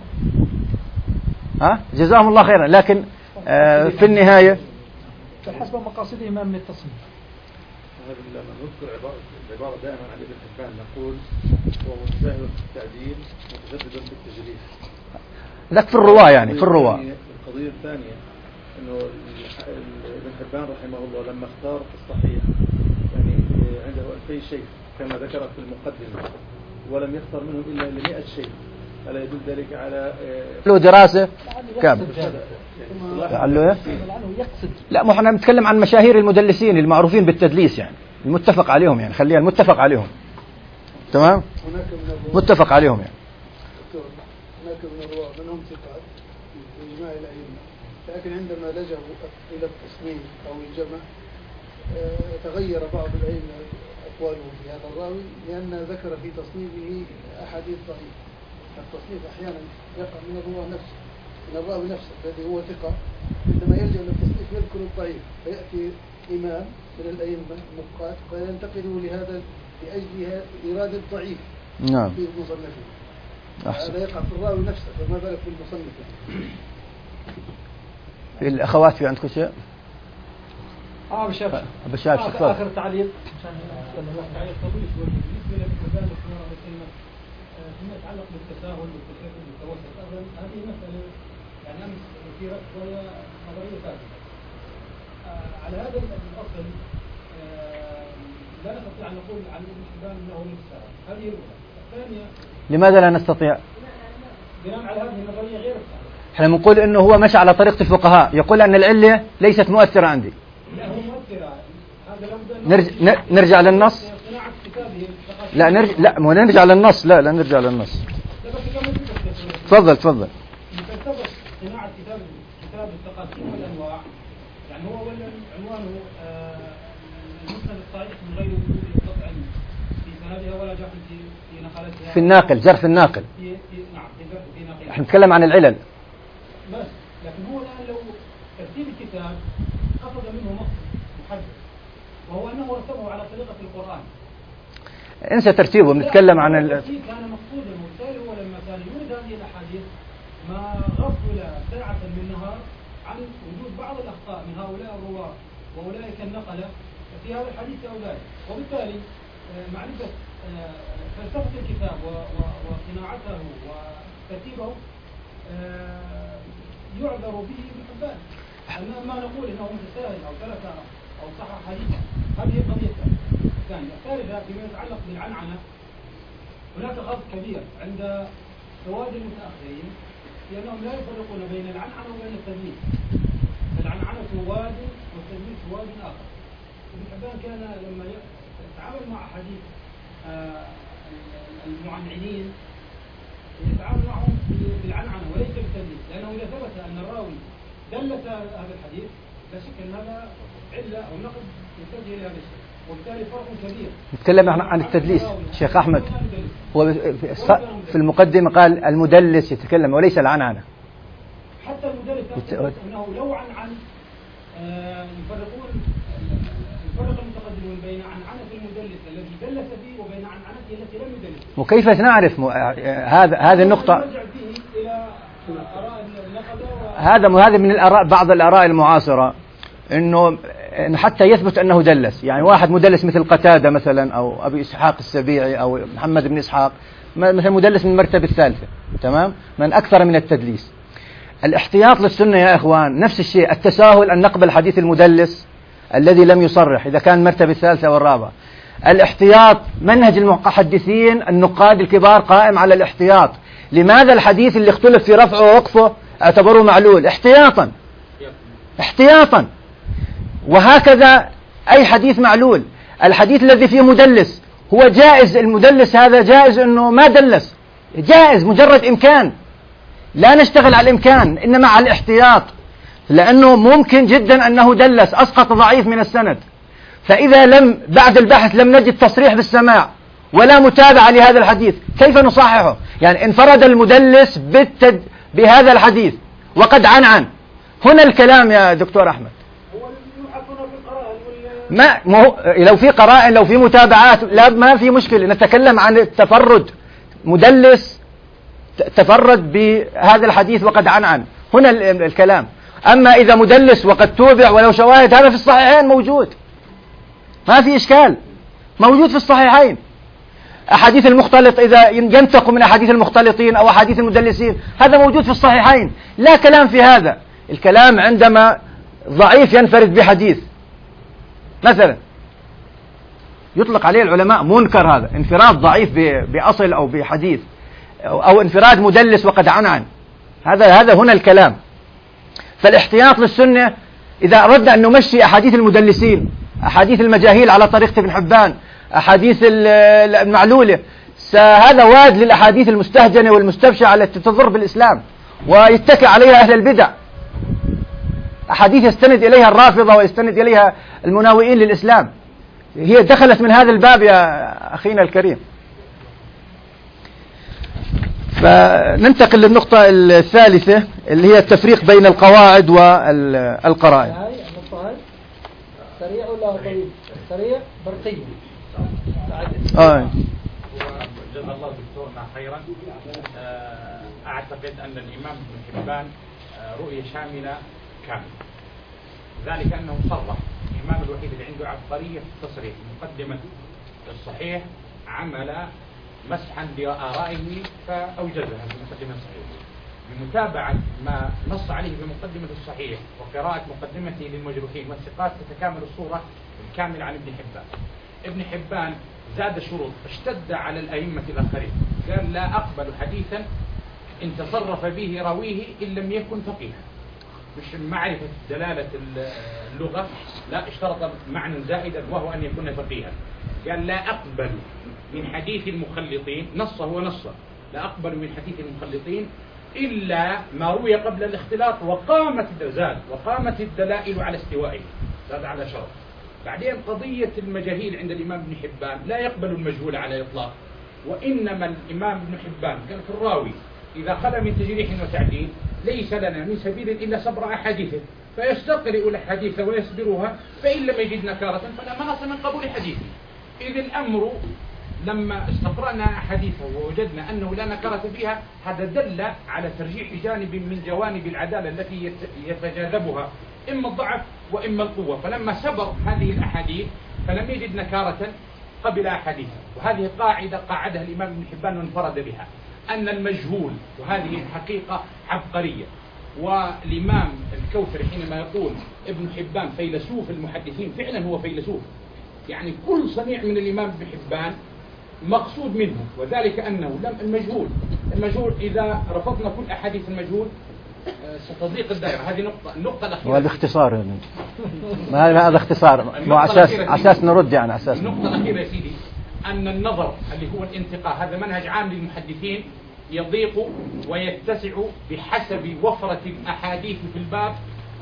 جزاهم الله خيرا. لكن في النهاية حسب مقاصدهم من التصنيف. لما نذكر العبارة دائما عن ابن حبان نقول هو متساهل في التعديل متشدد في التجريح. ذاك في الرواة، يعني في الرواة. القضية الثانية انه ابن حبان رحمه الله لما اختار الصحيح يعني عنده 2000 شيء كما ذكر في المقدمة، ولم يختار منهم إلا 100 شيء. ألا يدل ذلك على له دراسة كاملة؟ لعله يقصد. لا، ما احنا بنتكلم عن مشاهير المدلسين المعروفين بالتدليس، يعني المتفق عليهم، يعني خلينا المتفق عليهم. تمام، متفق عليهم يعني. هناك من الرواة منهم ثقات بإجماع الأئمة، لكن عندما لجأوا إلى التصنيف أو الجمع تغير بعض الأئمة أقوالهم في هذا الراوي، لأن ذكر في تصنيفه أحاديث ضعيفة. التصنيف أحيانا يقع من الراوي نفسه الذي هو ثقة، عندما يلجأ إلى التصنيف يذكر الضعيف، فيأتي إمام من الأئمة النقاد فينتقده لهذا لأجل إرادة الضعيف في مصنفه. هذا يقع في الراوي نفسه، فما بالك في المصنف. في الأخوات في عندكم شيء؟ بشاف آخر تعليق فيما يتعلق بالتساهل والتشدد والتوسط. أيضا هذه مسألة يعني أمس أثيرت وهي نظرية ثابتة. على هذا الأصل لا نستطيع أن نقول عن ابن حبان أنه متساهل. هذه الأولى. الثانية، لماذا لا نستطيع؟ بناء على هذه النظرية غير الثابتة. احنا بنقول انه هو مشى على طريقة الفقهاء، يقول ان العلة ليست مؤثرة عندي. لا، هو مؤثرة. هذا نرجع للنص. لا نرجع للنص. لا نرجع للنص. تفضل. صناعة كتاب التقاسيم والأنواع، يعني هو أولا عنوانه المسند الصحيح من غير وجود قطع في سندها ولا جرح في نقلتها. في الناقل، جرح الناقل. نعم، في جرح في ناقلها. احنا نتكلم عن العلل. بس لكن هو الآن لو ترتيب الكتاب أخذ منه نص محدد، وهو أنه رتبه على طريقة القرآن. انسى ترتيبه، بنتكلم عن الترتيب كان مقصودا، وبالتالي هو لما كان يورد هذه الأحاديث ما غفل ساعة من نهار عن وجود بعض الأخطاء من هؤلاء الرواة وأولئك النقلة في هذا الحديث أولئك، وبالتالي معرفة فلسفة الكتاب وصناعته وترتيبه يعذر به ابن حبان. أما نقول إنه متساهل أو ترك أو صحح حديثا، هذه القضية الثانية. الثالثة فيما يتعلق بالعنعنة، هناك غلط كبير عند سواد المتأخرين لأنهم لا يفرقون بين العنعنة وبين التدليس. العنعنة واد والتدليس واد آخر. ابن حبان كان لما يتعامل مع حديث المعنعنين يتعامل معهم بالعنعنة وليس بالتدليس، لأنه إذا ثبت أن الراوي دلس هذا الحديث لا شك أن هذا علة أو نقد يتجه إلى هذا الشيء، وبالتالي فرق كبير. نتكلم عن التدليس. شيخ أحمد هو في المقدمة قال المدلس يتكلم وليس العنعنة. حتى المدلس أنه لو عن يفرق المتقدمون بين عنعنة المدلس الذي دلس فيه وبين عنعنته التي لم يدلس. وكيف نعرف هذه النقطة؟ هذا من الآراء، بعض الآراء المعاصرة، إنه حتى يثبت أنه دلس، يعني واحد مدلس مثل قتادة مثلا أو أبي إسحاق السبيعي أو محمد بن إسحاق مثلا مدلس من المرتبة الثالثة، تمام، من أكثر من التدليس. الاحتياط للسنة يا إخوان نفس الشيء، التساهل أن نقبل حديث المدلس الذي لم يصرح إذا كان المرتبة الثالثة والرابعة. الاحتياط منهج المحدثين النقاد الكبار قائم على الاحتياط. لماذا الحديث اللي اختلف في رفعه ووقفه اعتبروه معلول؟ احتياطا. وهكذا أي حديث معلول. الحديث الذي فيه مدلس هو جائز، المدلس هذا جائز أنه ما دلس، جائز مجرد إمكان، لا نشتغل على الإمكان إنما على الاحتياط. لأنه ممكن جدا أنه دلس أسقط ضعيف من السند، فإذا لم بعد البحث لم نجد تصريح بالسماع ولا متابعة لهذا الحديث كيف نصححه؟ يعني انفرد المدلس بهذا الحديث وقد عنعن. هنا الكلام يا دكتور أحمد. لو في قرائن لو في متابعات لا ما في مشكلة، نتكلم عن التفرد، مدلس تفرد بهذا الحديث وقد عنعن، هنا الكلام. أما إذا مدلس وقد توبع ولو شواهد، هذا في الصحيحين موجود، ما في إشكال، موجود في الصحيحين. أحاديث المختلط إذا ينتقوا من أحاديث المختلطين أو أحاديث المدلسين، هذا موجود في الصحيحين، لا كلام في هذا. الكلام عندما ضعيف ينفرد بحديث مثلا يطلق عليه العلماء منكر، هذا انفراد ضعيف بأصل أو بحديث، أو انفراد مدلس وقد عنعن، هذا هنا الكلام. فالاحتياط للسنة إذا أردنا أن نمشي أحاديث المدلسين، أحاديث المجاهيل على طريقة ابن حبان، أحاديث المعلولة، هذا واد للأحاديث المستهجنة والمستبشعة التي تضر بالإسلام ويتكئ عليها أهل البدع، أحاديث يستند إليها الرافضة ويستند إليها المناوئين للإسلام، هي دخلت من هذا الباب يا أخينا الكريم. فننتقل للنقطة الثالثة اللي هي التفريق بين القواعد والقرائن. النقطة هاي سريع ولا طويل؟ سريع برقي. جزا الله دكتورنا خيرا. أعتقد أن الإمام ابن حبان رؤية شاملة كاملة، ذلك أنه صرح، الإمام الوحيد اللي عنده عبقرية في التصريح. مقدمة الصحيح عمل مسحا لآرائه فأوجزها في مقدمة الصحيح، بمتابعة ما نص عليه في مقدمة الصحيح وقراءة مقدمته للمجروحين والثقات تتكامل الصورة الكاملة عن ابن حبان. ابن حبان زاد شروط، اشتد على الأئمة الآخرين، قال لا أقبل حديثا إن تصرف به راويه إن لم يكن فقيها، مش معرفة دلالة اللغة، لا، اشترط معنى زائدا وهو أن يكون فقيها. قال لا أقبل من حديث المخلطين، نصه ونصه، لا أقبل من حديث المخلطين إلا ما روي قبل الاختلاط وقامت الدلائل على استوائه، هذا على شرط. بعدين قضية المجاهيل عند الإمام ابن حبان لا يقبل المجهول على إطلاق، وإنما الإمام ابن حبان قال في الراوي إذا خلا من تجريح وتعديل ليس لنا من سبيل إلا صبر أحاديثه، فيستقرئ الحديث ويصبرها، فإن لم يجد نكارة فلا مناص من قبول حديثه. إذ الأمر لما استقرأنا حديثه ووجدنا أنه لا نكارة فيها، هذا دل على ترجيح جانب من جوانب العدالة التي يتجاذبها إما الضعف وإما القوة. فلما سبر هذه الأحاديث فلم يجد نكارة قبل أحاديثه. وهذه قاعدة قاعدها الإمام ابن حبان وانفرد بها، أن المجهول، وهذه حقيقة عبقرية. والإمام الكوثري حينما يقول ابن حبان فيلسوف المحدثين، فعلا هو فيلسوف، يعني كل صنيع من الإمام ابن حبان مقصود منه، وذلك أنه المجهول إذا رفضنا كل أحاديث المجهول ستضيق الدائرة. هذه النقطة الأخيرة، وهذا اختصار يعني. هذا اختصار أساس نرد يعني أساس. النقطة الأخيرة يا سيدي أن النظر اللي هو الانتقاء، هذا منهج عام للمحدثين، يضيق ويتسع بحسب وفرة الأحاديث في الباب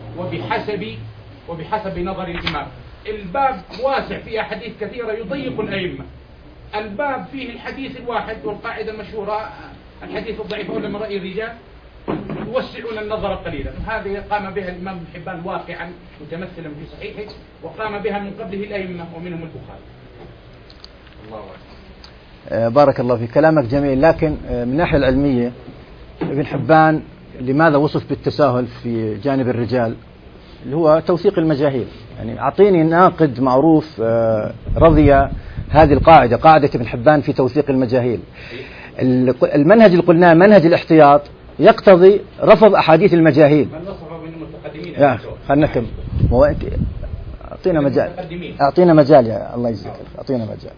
وبحسب نظر الإمام. الباب واسع فيه أحاديث كثيرة يضيق الأئمة، الباب فيه الحديث الواحد، والقاعدة المشهورة الحديث الضعيف أولى من رأي الرجال، يوسعون النظر قليلا. هذه قام بها الإمام ابن حبان واقعا متمثلا في صحيحه، وقام بها من قبله الأئمة ومنهم البخاري. الله أكبر. بارك الله في كلامك جميل، لكن من الناحية العلمية ابن حبان لماذا وصف بالتساهل في جانب الرجال اللي هو توثيق المجاهيل؟ يعني أعطيني ناقد معروف رضي هذه القاعدة، قاعدة ابن حبان في توثيق المجاهيل. المنهج اللي قلناه منهج الاحتياط يقتضي رفض أحاديث المجاهيل. من وصفه من المتقدمين خلنا نكمل. أعطينا مجال يا الله يجزيك، أعطينا مجال.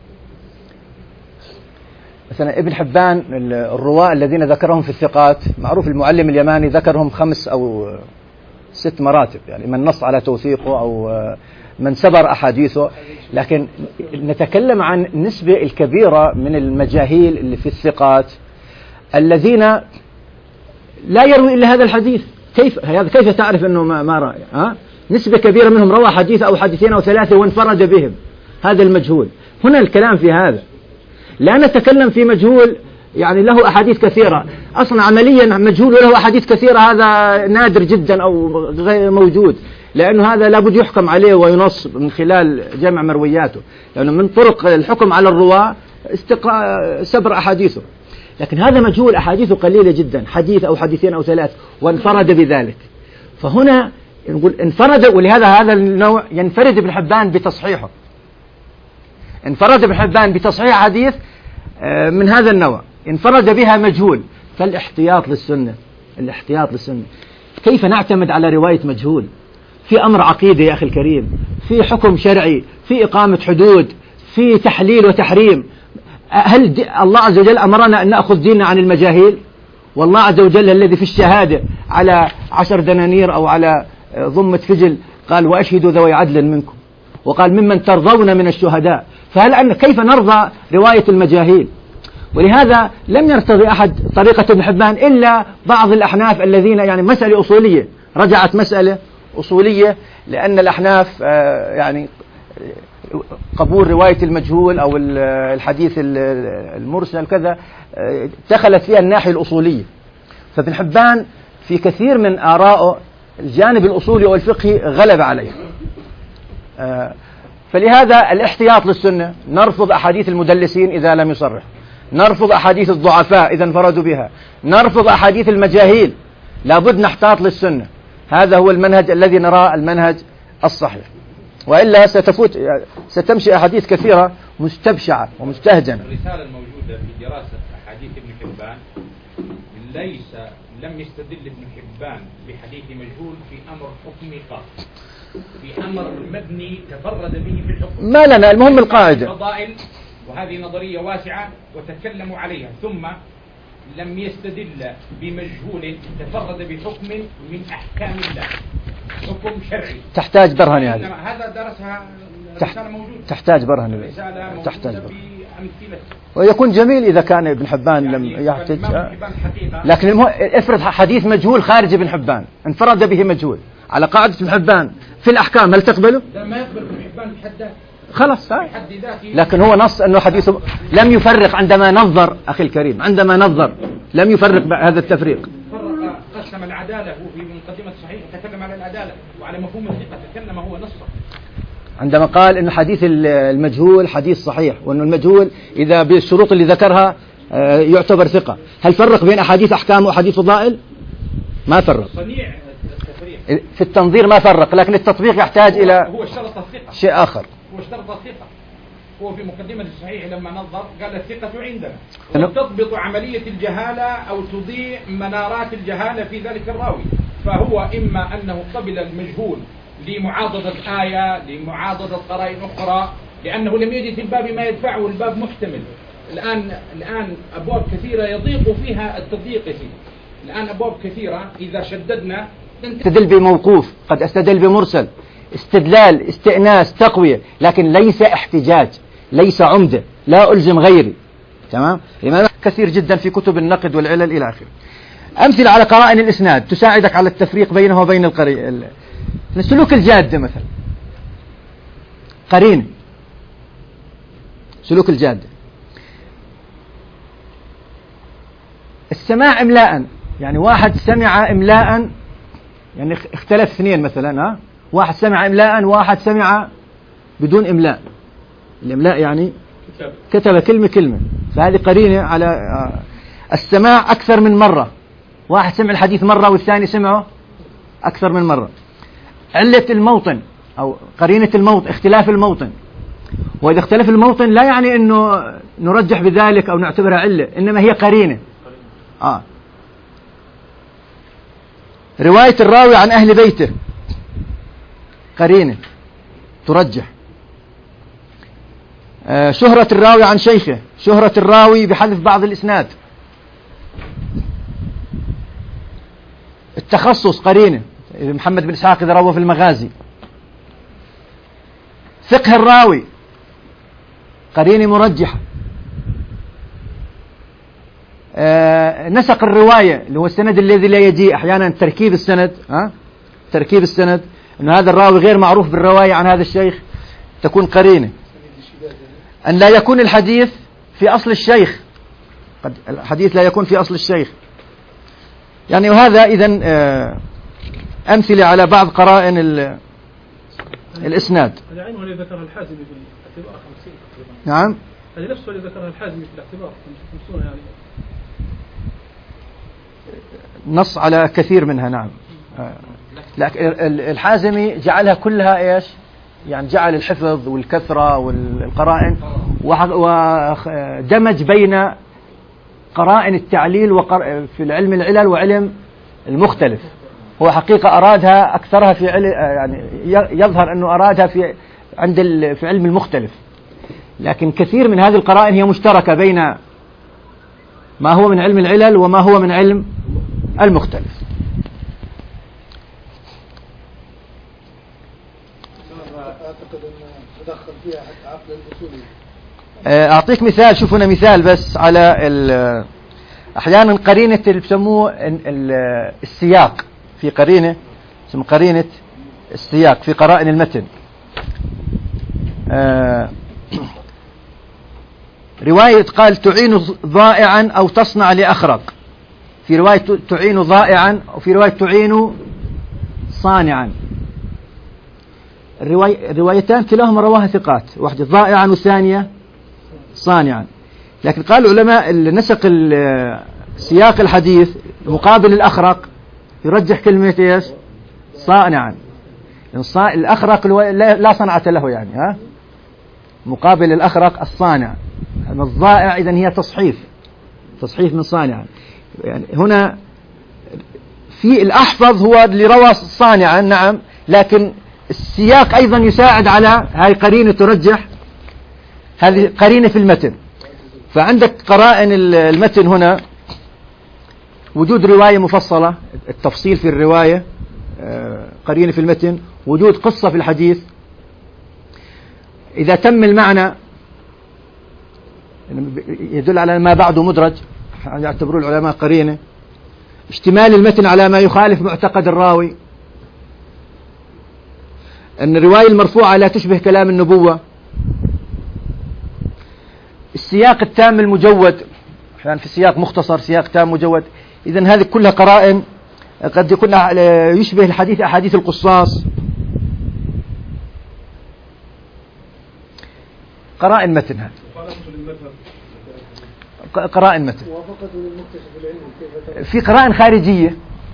مثلا ابن حبان الرواة الذين ذكرهم في الثقات، معروف المعلم اليماني ذكرهم 5 أو 6 مراتب، يعني من نص على توثيقه أو من سبر أحاديثه. لكن نتكلم عن النسبة الكبيرة من المجاهيل اللي في الثقات الذين لا يروي إلا هذا الحديث، كيف تعرف أنه ما رأي؟ نسبة كبيرة منهم روى حديث أو حديثين أو ثلاثة وانفرد بهم، هذا المجهول. هنا الكلام في هذا، لا نتكلم في مجهول يعني له أحاديث كثيرة، أصلا عمليا مجهول له أحاديث كثيرة هذا نادر جدا أو غير موجود، لأنه هذا لابد يحكم عليه وينص من خلال جمع مروياته، لأنه من طرق الحكم على الرواة سبر أحاديثه. لكن هذا مجهول أحاديثه قليلة جدا، حديث أو حديثين أو ثلاث وانفرد بذلك. فهنا نقول انفرد، ولهذا هذا النوع ينفرد ابن حبان بتصحيحه. انفرد ابن حبان بتصحيح حديث من هذا النوع انفرد بها مجهول. فالاحتياط للسنة، الاحتياط للسنة. كيف نعتمد على رواية مجهول في أمر عقيدة يا أخي الكريم، في حكم شرعي، في إقامة حدود، في تحليل وتحريم؟ هل الله عز وجل أمرنا أن نأخذ ديننا عن المجاهيل؟ والله عز وجل الذي في الشهادة على 10 دنانير أو على ضمة فجل قال وأشهدوا ذوي عدل منكم، وقال ممن ترضون من الشهداء. فهل كيف نرضى رواية المجاهيل؟ ولهذا لم يرتضي أحد طريقة ابن حبان إلا بعض الأحناف الذين يعني مسألة أصولية، رجعت مسألة أصولية، لأن الأحناف يعني قبول رواية المجهول أو الحديث المرسل كذا دخلت فيها الناحية الأصولية. فابن حبان في كثير من آرائه الجانب الأصولي والفقهي غلب عليه. فلهذا الاحتياط للسنة، نرفض أحاديث المدلسين إذا لم يصرح، نرفض أحاديث الضعفاء إذا انفردوا بها، نرفض أحاديث المجاهيل، لابد نحتاط للسنة. هذا هو المنهج الذي نراه المنهج الصحيح، وإلا ستمشي أحاديث كثيرة مستبشعة ومستهجنة. الرسالة الموجودة في دراسة أحاديث ابن حبان لم يستدل ابن حبان بحديث مجهول في أمر حكمي خاص، في أمر مبني تفرد به في الحكم. ما لنا، المهم القاعدة. فضائل، وهذه نظرية واسعة وتكلموا عليها. ثم لم يستدل بمجهول تفرد بحكم من أحكام الله، حكم شرعي تحتاج برهن. يعني هذا درسها الرسالة موجودة، تحتاج برهن، الرسالة تحتاج موجودة برهن. بأمثلة. ويكون جميل إذا كان ابن حبان لم يحتج. لكن افرض حديث مجهول خارج ابن حبان انفرد به مجهول على قاعدة ابن حبان في الأحكام، هل تقبله؟ ما يقبل ابن حبان بحد ذاته، خلاص. لكن هو نص أنه حديثه لم يفرق عندما نظر، أخي الكريم عندما نظر لم يفرق هذا التفريق. فرق، قسم العدالة. هو في مقدمة الصحيح تكلم على العدالة وعلى مفهوم الثقة، تكلم هو نصه عندما قال أنه حديث المجهول حديث صحيح، وأنه المجهول إذا بالشروط اللي ذكرها يعتبر ثقة. هل فرق بين أحاديث أحكام وأحاديث فضائل؟ ما فرق. صنيع التفريق في التنظير ما فرق، لكن التطبيق يحتاج إلى هو اشترط الثقة، شيء آخر. هو اشترط الثقة. هو في مقدمة الصحيح لما نظر قال الثقة عندنا، وتضبط عملية الجهالة أو تضيء منارات الجهالة في ذلك الراوي. فهو إما أنه قبل المجهول لمعاضدة آية، لمعاضدة قرائن أخرى، لأنه لم يجد في الباب ما يدفعه، الباب محتمل. الآن أبواب كثيرة يضيق فيها التضييق فيه. الآن أبواب كثيرة إذا شددنا استدل بموقوف، قد استدل بمرسل، استدلال، استئناس، تقوية، لكن ليس احتجاج، ليس عمدة، لا ألزم غيري. تمام؟ لماذا؟ كثير جدا في كتب النقد والعلل إلى آخره. أمثلة على قرائن الإسناد تساعدك على التفريق بينه وبين السلوك الجادة مثلا، قرين سلوك الجادة. السماع إملاء، يعني واحد سمع إملاء، يعني اختلف اثنين مثلا، واحد سمع إملاء، واحد سمع بدون إملاء. الإملاء يعني كتب كلمة، فهذه قرينة على السماع أكثر من مرة، واحد سمع الحديث مرة والثاني سمعه أكثر من مرة. علة الموطن أو قرينة الموطن، اختلاف الموطن. وإذا اختلف الموطن لا يعني أنه نرجح بذلك أو نعتبرها علة، إنما هي قرينة. رواية الراوي عن أهل بيته قرينة ترجح. شهرة الراوي عن شيخه، شهرة الراوي بحذف بعض الإسناد. التخصص قرينة، محمد بن إسحاق إذا روى في المغازي. فقه الراوي قرينة مرجحة. نسق الرواية اللي هو السند الذي لا يجيء، أحيانا تركيب السند، تركيب السند أن هذا الراوي غير معروف بالرواية عن هذا الشيخ، تكون قرينة. أن لا يكون الحديث في أصل الشيخ، قد الحديث لا يكون في أصل الشيخ يعني. وهذا إذن أمثلة على بعض قرائن الإسناد. هذا عينه اللي ذكرها الحازمي في الاعتبار. نعم، هذه نفسه اللي ذكرها الحازمي في الاعتبار 50 يعني. نص على كثير منها. نعم، لكن الحازمي جعلها كلها إيش يعني، جعل الحفظ والكثرة والقرائن ودمج بين قرائن التعليل في العلم العلل وعلم المختلف. هو حقيقة أرادها أكثرها في يعني يظهر أنه أرادها في علم المختلف، لكن كثير من هذه القرائن هي مشتركة بين ما هو من علم العلل وما هو من علم المختلف. أعتقد أن تدخل فيها حتى عقل الأصولي. أعطيك مثال، شوف هنا مثال بس على أحيانا قرينة اللي بسموه السياق، في قرينة اسمها قرينة السياق في قرائن المتن. رواية قال تعين ضائعا أو تصنع لأخرق، في رواية تعين ضائعا وفي رواية تعين صانعا. الروايتان كلاهما رواها ثقات، واحدة ضائعا والثانية صانعا. لكن قال العلماء نسق سياق الحديث مقابل الأخرق يرجح كلمة إيش؟ صانعا. الأخرق لا صنعة له يعني، مقابل الأخرق الصانع. الضائع إذن هي تصحيف من صانعا. يعني هنا في الأحفظ هو اللي روى صانعا، نعم، لكن السياق أيضا يساعد على هاي قرينة ترجح، هذه قرينة في المتن. فعندك قرائن المتن هنا وجود رواية مفصلة، التفصيل في الرواية قرينة في المتن، وجود قصة في الحديث، إذا تم المعنى يدل على ما بعده مدرج، يعتبرون العلماء قرينة، اشتمال المتن على ما يخالف معتقد الراوي، أن الرواية المرفوعة لا تشبه كلام النبوة، السياق التام المجود، أحيانا في سياق مختصر سياق تام مجود. إذن هذه كلها قرائن قد يكون يشبه الحديث أحاديث القصاص. قرائن متن، هذا قرائن متن. في قرائن خارجية،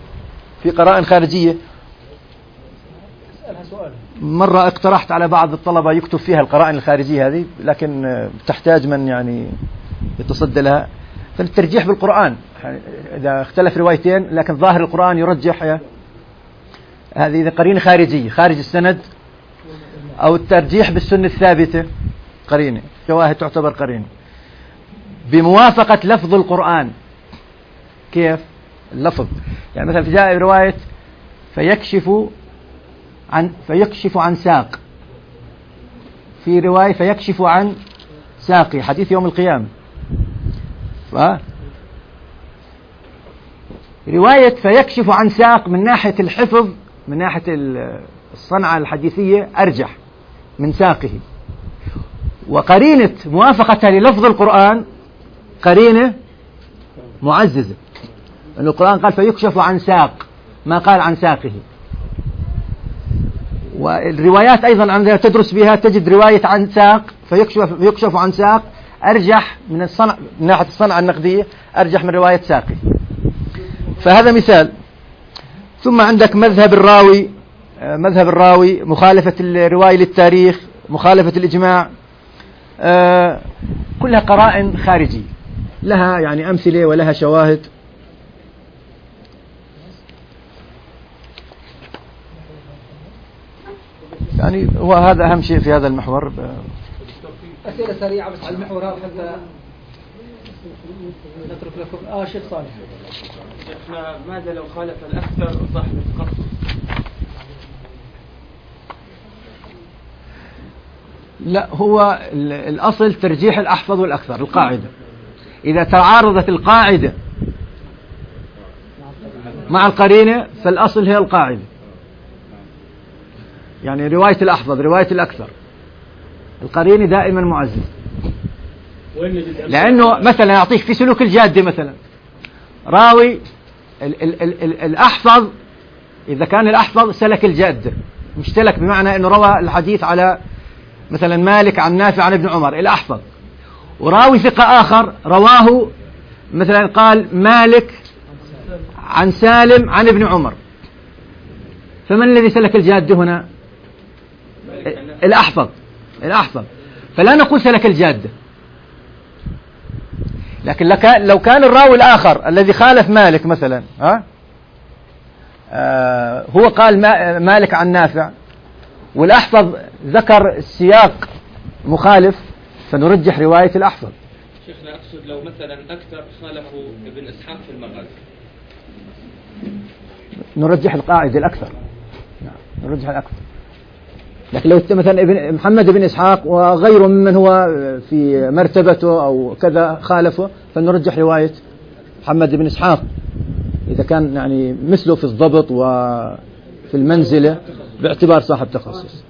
مرة اقترحت على بعض الطلبة يكتب فيها القرائن الخارجية هذه، لكن تحتاج من يعني يتصدى لها. فالترجيح بالقرآن، إذا اختلف روايتين لكن ظاهر القرآن يرجح، هذه إذا قرينة خارجية خارج السند، أو الترجيح بالسنة الثابتة قرينة، شواهد تعتبر قرينة بموافقة لفظ القرآن. كيف اللفظ؟ يعني مثلا في جاء رواية فيكشف عن ساق، في رواية فيكشف عن ساقي، حديث يوم القيامة. رواية فيكشف عن ساق من ناحية الحفظ، من ناحية الصنعة الحديثية أرجح من ساقه، وقرينة موافقتها للفظ القرآن قرينة معززة، أن القرآن قال فيكشف عن ساق، ما قال عن ساقه. والروايات أيضا عندما تدرس بها تجد رواية عن ساق فيكشف عن ساق أرجح من الصنع، من ناحية الصنعة النقدية أرجح من رواية ساقه. فهذا مثال. ثم عندك مذهب الراوي، مخالفة الرواية للتاريخ، مخالفة الإجماع، كلها قرائن خارجية لها يعني أمثلة ولها شواهد. يعني هو هذا أهم شيء في هذا المحور. أسئلة سريعة بس على المحور هذا حتى نترك لكم. شيخ صالح، شيخنا ماذا لو خالف الأكثر صاحب التخصص؟ لا، هو الأصل ترجيح الأحفظ والأكثر، القاعدة. إذا تعارضت القاعدة مع القرينة فالأصل هي القاعدة، يعني رواية الأحفظ رواية الأكثر، القرينة دائما معزز. لأنه مثلا أعطيك في سلوك الجادة مثلا راوي الأحفظ، إذا كان الأحفظ سلك الجادة، مش سلك بمعنى أنه روى الحديث على مثلا مالك عن نافع عن ابن عمر الأحفظ، وراوي ثقة آخر رواه مثلا قال مالك عن سالم عن ابن عمر، فمن الذي سلك الجادة هنا؟ الأحفظ. فلا نقول سلك الجادة، لكن لو كان الراوي الآخر الذي خالف مالك مثلا هو قال مالك عن نافع والأحفظ ذكر السياق مخالف، فنرجح رواية الأحفظ. شيخنا أقصد لو مثلا أكثر خالفوا ابن إسحاق في المغازي نرجح القاعدة الأكثر، نرجح الأكثر. لكن لو مثلا ابن محمد بن إسحاق وغيره ممن هو في مرتبته أو كذا خالفه، فنرجح رواية محمد بن إسحاق إذا كان يعني مثله في الضبط وفي المنزلة باعتبار صاحب تخصص.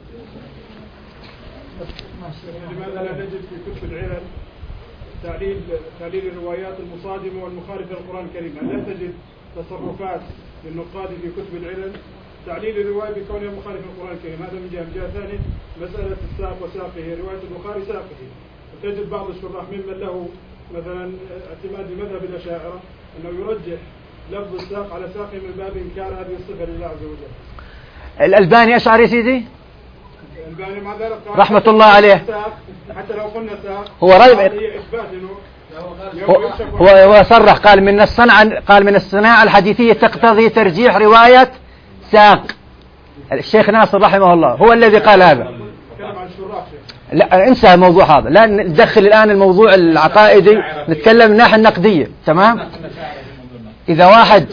لماذا لا نجد في كتب العلل تعليل الروايات المصادمة والمخالفة للقرآن الكريم؟ لا تجد تصرفات للنقاد في كتب العلل تعليل الرواية بكونها مخالفة للقرآن الكريم؟ هذا من جهة ثانية مسألة الساق وساقه، رواية البخاري ساقه، وتجد بعض الشراح ممن له مثلا اعتماد بمذهب الأشاعرة أنه يرجح لفظ الساق على ساقه من باب إنكار هذه الصفة لله عز وجل. الألباني أشعري سيدي الألباني مع ذلك رحمة الله عليه حتى لو قلنا ساق هو رأي هي إثبات إنه هو صرح قال من الصناعة الحديثية تقتضي ترجيح رواية ساق. الشيخ ناصر رحمه الله هو الذي قال هذا. لا انسى الموضوع هذا، لا ندخل الآن الموضوع العقائدي، نتكلم من الناحية النقدية. تمام. إذا واحد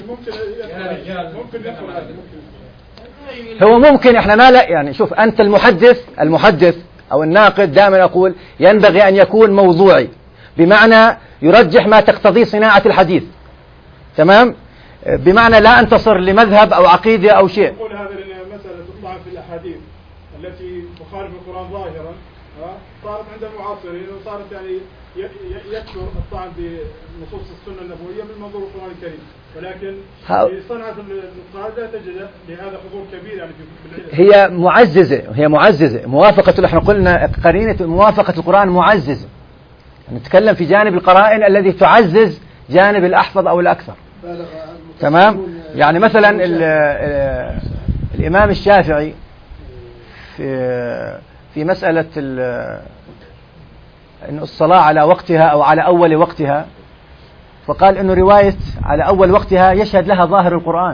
هو ممكن احنا ما لا يعني شوف أنت المحدث أو الناقد دائما أقول ينبغي أن يكون موضوعي، بمعنى يرجح ما تقتضيه صناعة الحديث. تمام. بمعنى لا أنتصر لمذهب أو عقيدة أو شيء. يقول هذا لأن مسألة الطعن في الأحاديث التي تخالف القرآن ظاهرا صارت عند المعاصرين، وصارت يعني يكثر الطعن بنصوص السنة النبوية من منظور القرآن الكريم، ولكن في صنعة النقاد لا تجد لهذا حضور كبير يعني في العلم. هي معززة موافقة، احنا قلنا قرينة موافقة القرآن معززة، نتكلم في جانب القرائن الذي تعزز جانب الأحفظ أو الأكثر. تمام. يعني مثلا الإمام الشافعي في مسألة إن الصلاة على وقتها أو على أول وقتها، فقال إنه رواية على أول وقتها يشهد لها ظاهر القرآن.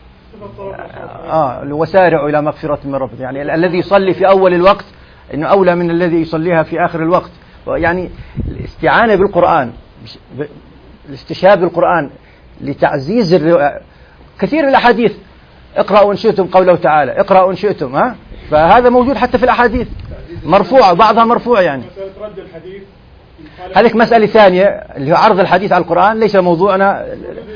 وسارعوا إلى مغفرة من ربكم، يعني الذي يصلي في أول الوقت إنه أولى من الذي يصليها في آخر الوقت. يعني الاستعانة بالقرآن، الاستشهاد بالقرآن لتعزيز كثير من الأحاديث، اقرأوا إن شئتم قوله تعالى، اقرأوا إن شئتم، فهذا موجود حتى في الأحاديث مرفوعة، بعضها مرفوع. يعني هذه مسألة ثانية اللي هو عرض الحديث على القرآن، ليس موضوعنا.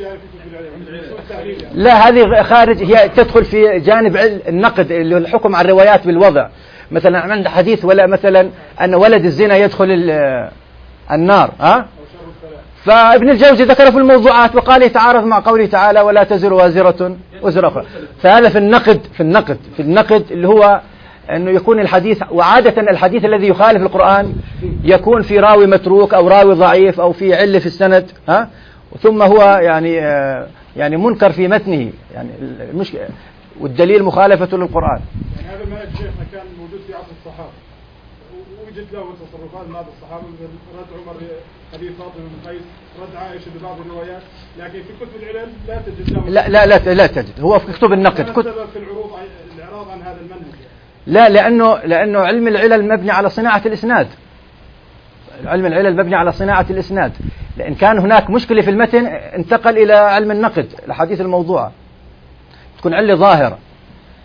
لا هذه خارج، هي تدخل في جانب النقد اللي هو الحكم على الروايات بالوضع. مثلا عند حديث ولا مثلا أن ولد الزنا يدخل النار، فابن الجوزي ذكر في الموضوعات وقال يتعارض مع قوله تعالى ولا تزر وازرة وزر أخرى. فهذا في النقد اللي هو أنه يكون الحديث، وعادة الحديث الذي يخالف القرآن يكون في راوي متروك أو راوي ضعيف أو في علة في السند، ثم هو يعني منكر في متنه، يعني المشكلة والدليل مخالفة للقرآن. يعني هذا ما شيخنا كان موجود في عصر الصحابة، وجد له تصرفات من بعض الصحابة، رد عمر حديث فاطمة بن قيس، رد عائشة ببعض الروايات، لكن في كتب العلل لا تجد له. لا تجد. هو في كتب النقد السبب في الإعراض عن هذا المنهج. لا لأنه علم العلل مبني على صناعة الإسناد. علم العلل مبني على صناعة الإسناد، لأن كان هناك مشكلة في المتن انتقل إلى علم النقد، الحديث الموضوعة تكون علة ظاهرة.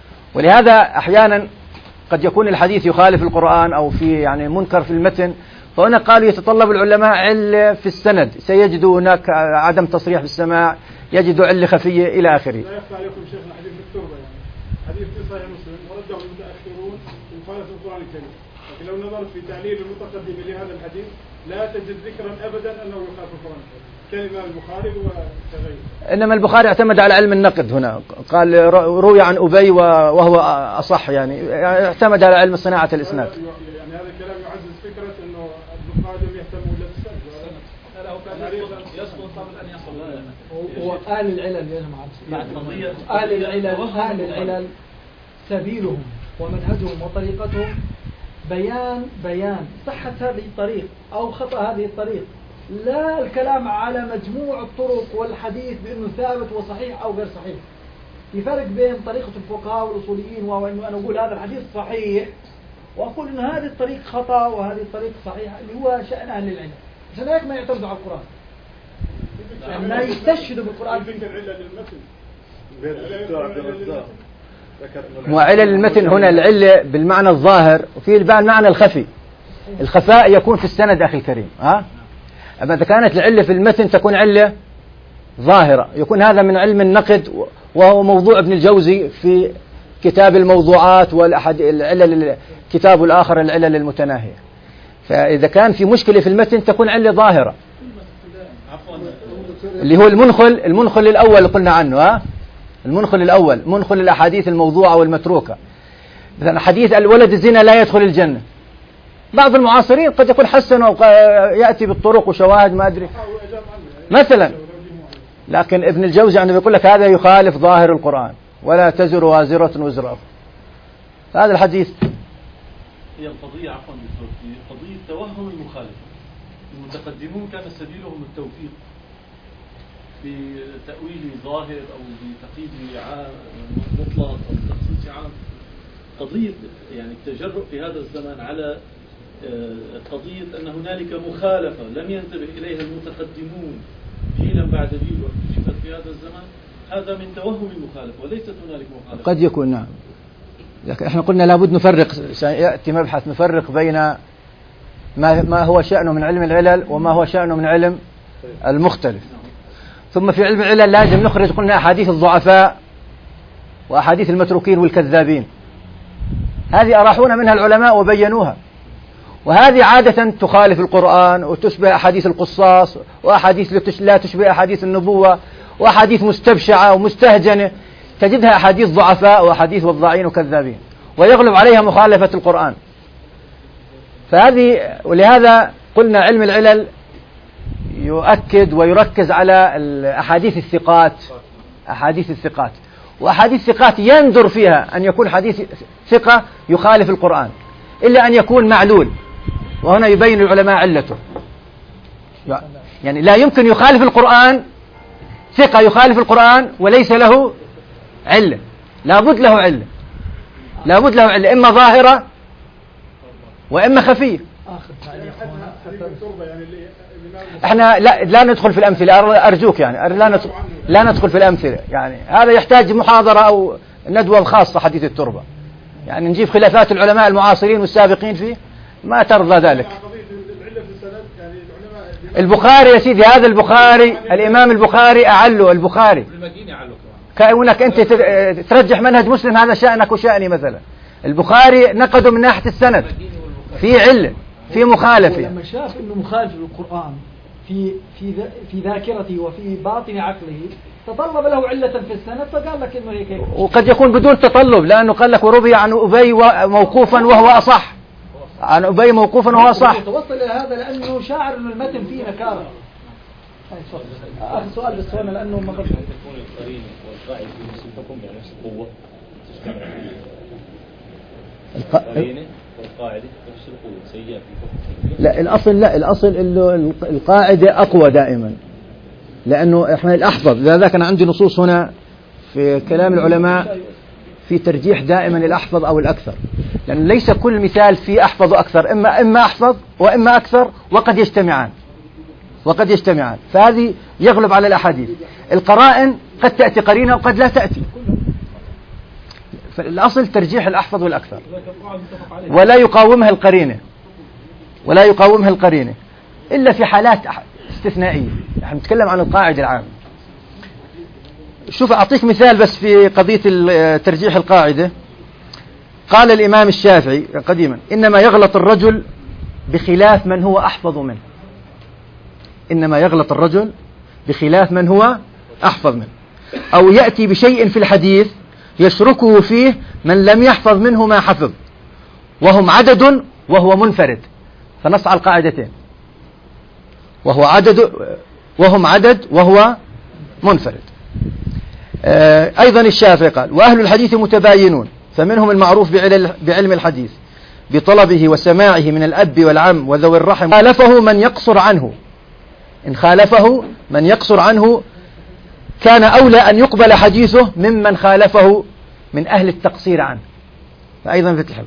ولهذا أحيانا قد يكون الحديث يخالف القرآن أو في يعني منكر في المتن، فهنا قالوا يتطلب العلماء علة في السند، سيجدوا هناك عدم تصريح بالسماع، يجدوا علة خفية إلى آخره. لا يخفى عليكم شيخنا حديث التربة، يعني حديث في صحيح مسلم ورده المتأخرون في مخالفة القرآن الكريم، لكن لو نظرت في تعليل المتقدم لهذا الحديث لا تجد ذكرا أبدا أنه يخالف القرآن الكريم كلمة البخاري وتغير. إنما البخاري اعتمد على علم النقد هنا، قال روي عن أبي وهو أصح، يعني اعتمد على علم صناعة الإسناد. يعني هذا الكلام يعزز فكرة أنه البخاري لم يهتموا للسند، يسقط قبل أن يصل. وآل العلل يا جماعة، آل العلل سبيلهم ومنهجهم وطريقتهم بيان صحة هذه الطريق أو خطأ هذه الطريق، لا الكلام على مجموع الطرق والحديث بأنه ثابت وصحيح أو غير صحيح. في فرق بين طريقة الفقهاء والأصوليين وأنه أنا أقول هذا الحديث صحيح وأقول أن هذه الطريق خطأ وهذه الطريق صحيحة، اللي هو شأن أهل العلم. عشان هيك ما يعتمدوا على القرآن، يعني لا يستشهدوا بالقرآن. وعلل المتن هنا العلة بالمعنى الظاهر، وفي المعنى الخفي. الخفاء يكون في السند أخي الكريم، أما إذا كانت العلة في المتن تكون علة ظاهرة، يكون هذا من علم النقد، وهو موضوع ابن الجوزي في كتاب الموضوعات والعلل، كتاب الآخر العلل المتناهية. فإذا كان في مشكلة في المتن تكون علة ظاهرة، اللي هو المنخل الأول اللي قلنا عنه، المنخل الأول منخل الأحاديث الموضوعة والمتروكة. مثلا حديث الولد الزنا لا يدخل الجنة، بعض المعاصرين قد يكون حسن ويأتي بالطرق وشواهد ما أدري مثلا، لكن ابن الجوزي عنده بيقول لك هذا يخالف ظاهر القرآن، ولا تزر وازرة وزر أخرى. هذا الحديث هي القضية عفوا دكتور، في قضية توهم المخالف. المتقدمون كان سبيلهم التوفيق في تأويل ظاهر أو بتقييد مطلق أو تخصيص عام. قضية يعني التجرؤ في هذا الزمن على قضية أن هنالك مخالفة لم ينتبه إليها المتقدمون جيلا بعد جيل واكتشفت في هذا الزمن، هذا من توهم المخالف وليست هنالك مخالفة. قد يكون نعم، لكن احنا قلنا لابد نفرق، سيأتي مبحث نفرق بين ما هو شأنه من علم العلل وما هو شأنه من علم المختلف. ثم في علم العلل لازم نخرج قلنا أحاديث الضعفاء وأحاديث المتروكين والكذابين، هذه أراحونا منها العلماء وبينوها، وهذه عادة تخالف القرآن وتشبه أحاديث القصاص وأحاديث لا تشبه أحاديث النبوة وأحاديث مستبشعة ومستهجنة، تجدها أحاديث ضعفاء وأحاديث وضاعين وكذابين، ويغلب عليها مخالفة القرآن. فهذه ولهذا قلنا علم العلل يؤكد ويركز على أحاديث الثقات، أحاديث الثقات، وأحاديث الثقات يندر فيها أن يكون حديث ثقة يخالف القرآن إلا أن يكون معلول، وهنا يبين العلماء علته. يعني لا يمكن يخالف القرآن ثقة يخالف القرآن وليس له علة، لابد له علة، لابد له علة إما ظاهرة وإما خفية. احنا لا ندخل في الأمثلة، أرجوك يعني لا ندخل في الأمثلة، يعني هذا يحتاج محاضرة أو ندوة خاصة حديث التربة، يعني نجيب خلافات العلماء المعاصرين والسابقين فيه، ما ترضى ذلك. البخاري يا سيدي، هذا البخاري الإمام البخاري أعله البخاري، كونك أنت ترجح منهج مسلم هذا شأنك وشأني مثلا. البخاري نقده من ناحية السند، في علة في مخالفة، لما شاف أنه مخالف للقرآن في ذاكرته وفي باطن عقله تطلب له علة في السند فقال لك إنه هيك. وقد يكون بدون تطلب، لأنه قال لك وروي عن أبي موقوفا وهو أصح، عن أبي موقوفا وهو أصح. توصل إلى هذا لأنه شاعر إنه المتن فيه نكارة. آخر سؤال بس هنا لأنه ما قد تكون القرينة والقاعدة يصفكم بنفس القوة القرينة والقاعدة نفس القوة سيئة في لا الأصل إنه القاعدة أقوى دائما، لأنه إحنا الأحفظ، لذا كان عندي نصوص هنا في كلام العلماء في ترجيح دائما الأحفظ أو الأكثر، لأن ليس كل مثال فيه أحفظ وأكثر، إما أحفظ وإما أكثر، وقد يجتمعان، فهذه يغلب على الأحاديث. القرائن قد تأتي قرينة وقد لا تأتي، فالأصل ترجيح الأحفظ والأكثر ولا يقاومها القرينة. ولا يقاومها القرينة إلا في حالات استثنائية. نحن نتكلم عن القاعدة العامة. شوف أعطيك مثال بس في قضية ترجيح القاعدة. قال الإمام الشافعي قديما: إنما يغلط الرجل بخلاف من هو أحفظ منه. إنما يغلط الرجل بخلاف من هو أحفظ منه، أو يأتي بشيء في الحديث يشركه فيه من لم يحفظ منه ما حفظ، وهم عدد وهو منفرد. فنص على القاعدتين: وهم عدد وهو منفرد. أيضا الشافعي قال: وأهل الحديث متباينون، فمنهم المعروف بعلم الحديث بطلبه وسماعه من الأب والعم وذوي الرحم. خالفه من يقصر عنه، إن خالفه من يقصر عنه كان أولى أن يقبل حديثه ممن خالفه من أهل التقصير عنه. فأيضا في الحفظ.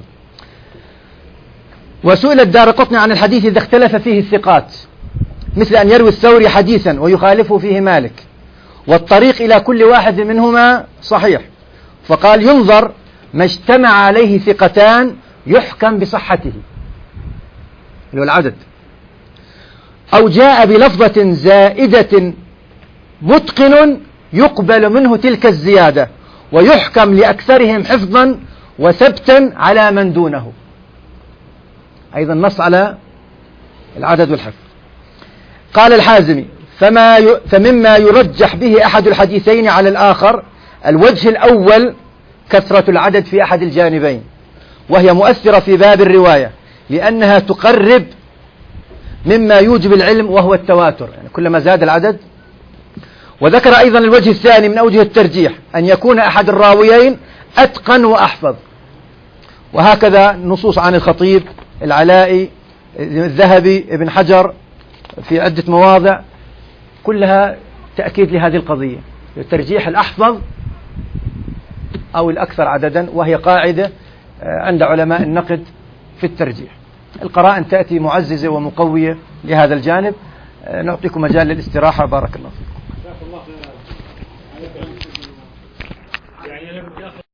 وسئل الدارقطني عن الحديث إذا اختلف فيه الثقات، مثل أن يروي الثوري حديثا ويخالفه فيه مالك، والطريق إلى كل واحد منهما صحيح، فقال: ينظر ما اجتمع عليه ثقتان يحكم بصحته، اللي هو العدد، أو جاء بلفظة زائدة متقن يقبل منه تلك الزيادة، ويحكم لأكثرهم حفظا وثبتا على من دونه. أيضا نص على العدد والحفظ. قال الحازمي: فمما يرجح به أحد الحديثين على الآخر الوجه الأول كثرة العدد في أحد الجانبين، وهي مؤثرة في باب الرواية لأنها تقرب مما يوجب العلم وهو التواتر، يعني كلما زاد العدد. وذكر أيضا الوجه الثاني من أوجه الترجيح أن يكون أحد الراويين أتقن وأحفظ. وهكذا نصوص عن الخطيب، العلائي، الذهبي، ابن حجر في عدة مواضع، كلها تأكيد لهذه القضية، ترجيح الأحفظ أو الأكثر عددا، وهي قاعدة عند علماء النقد في الترجيح. القرائن تأتي معززة ومقوية لهذا الجانب. نعطيكم مجال للاستراحة. بارك الله فيكم.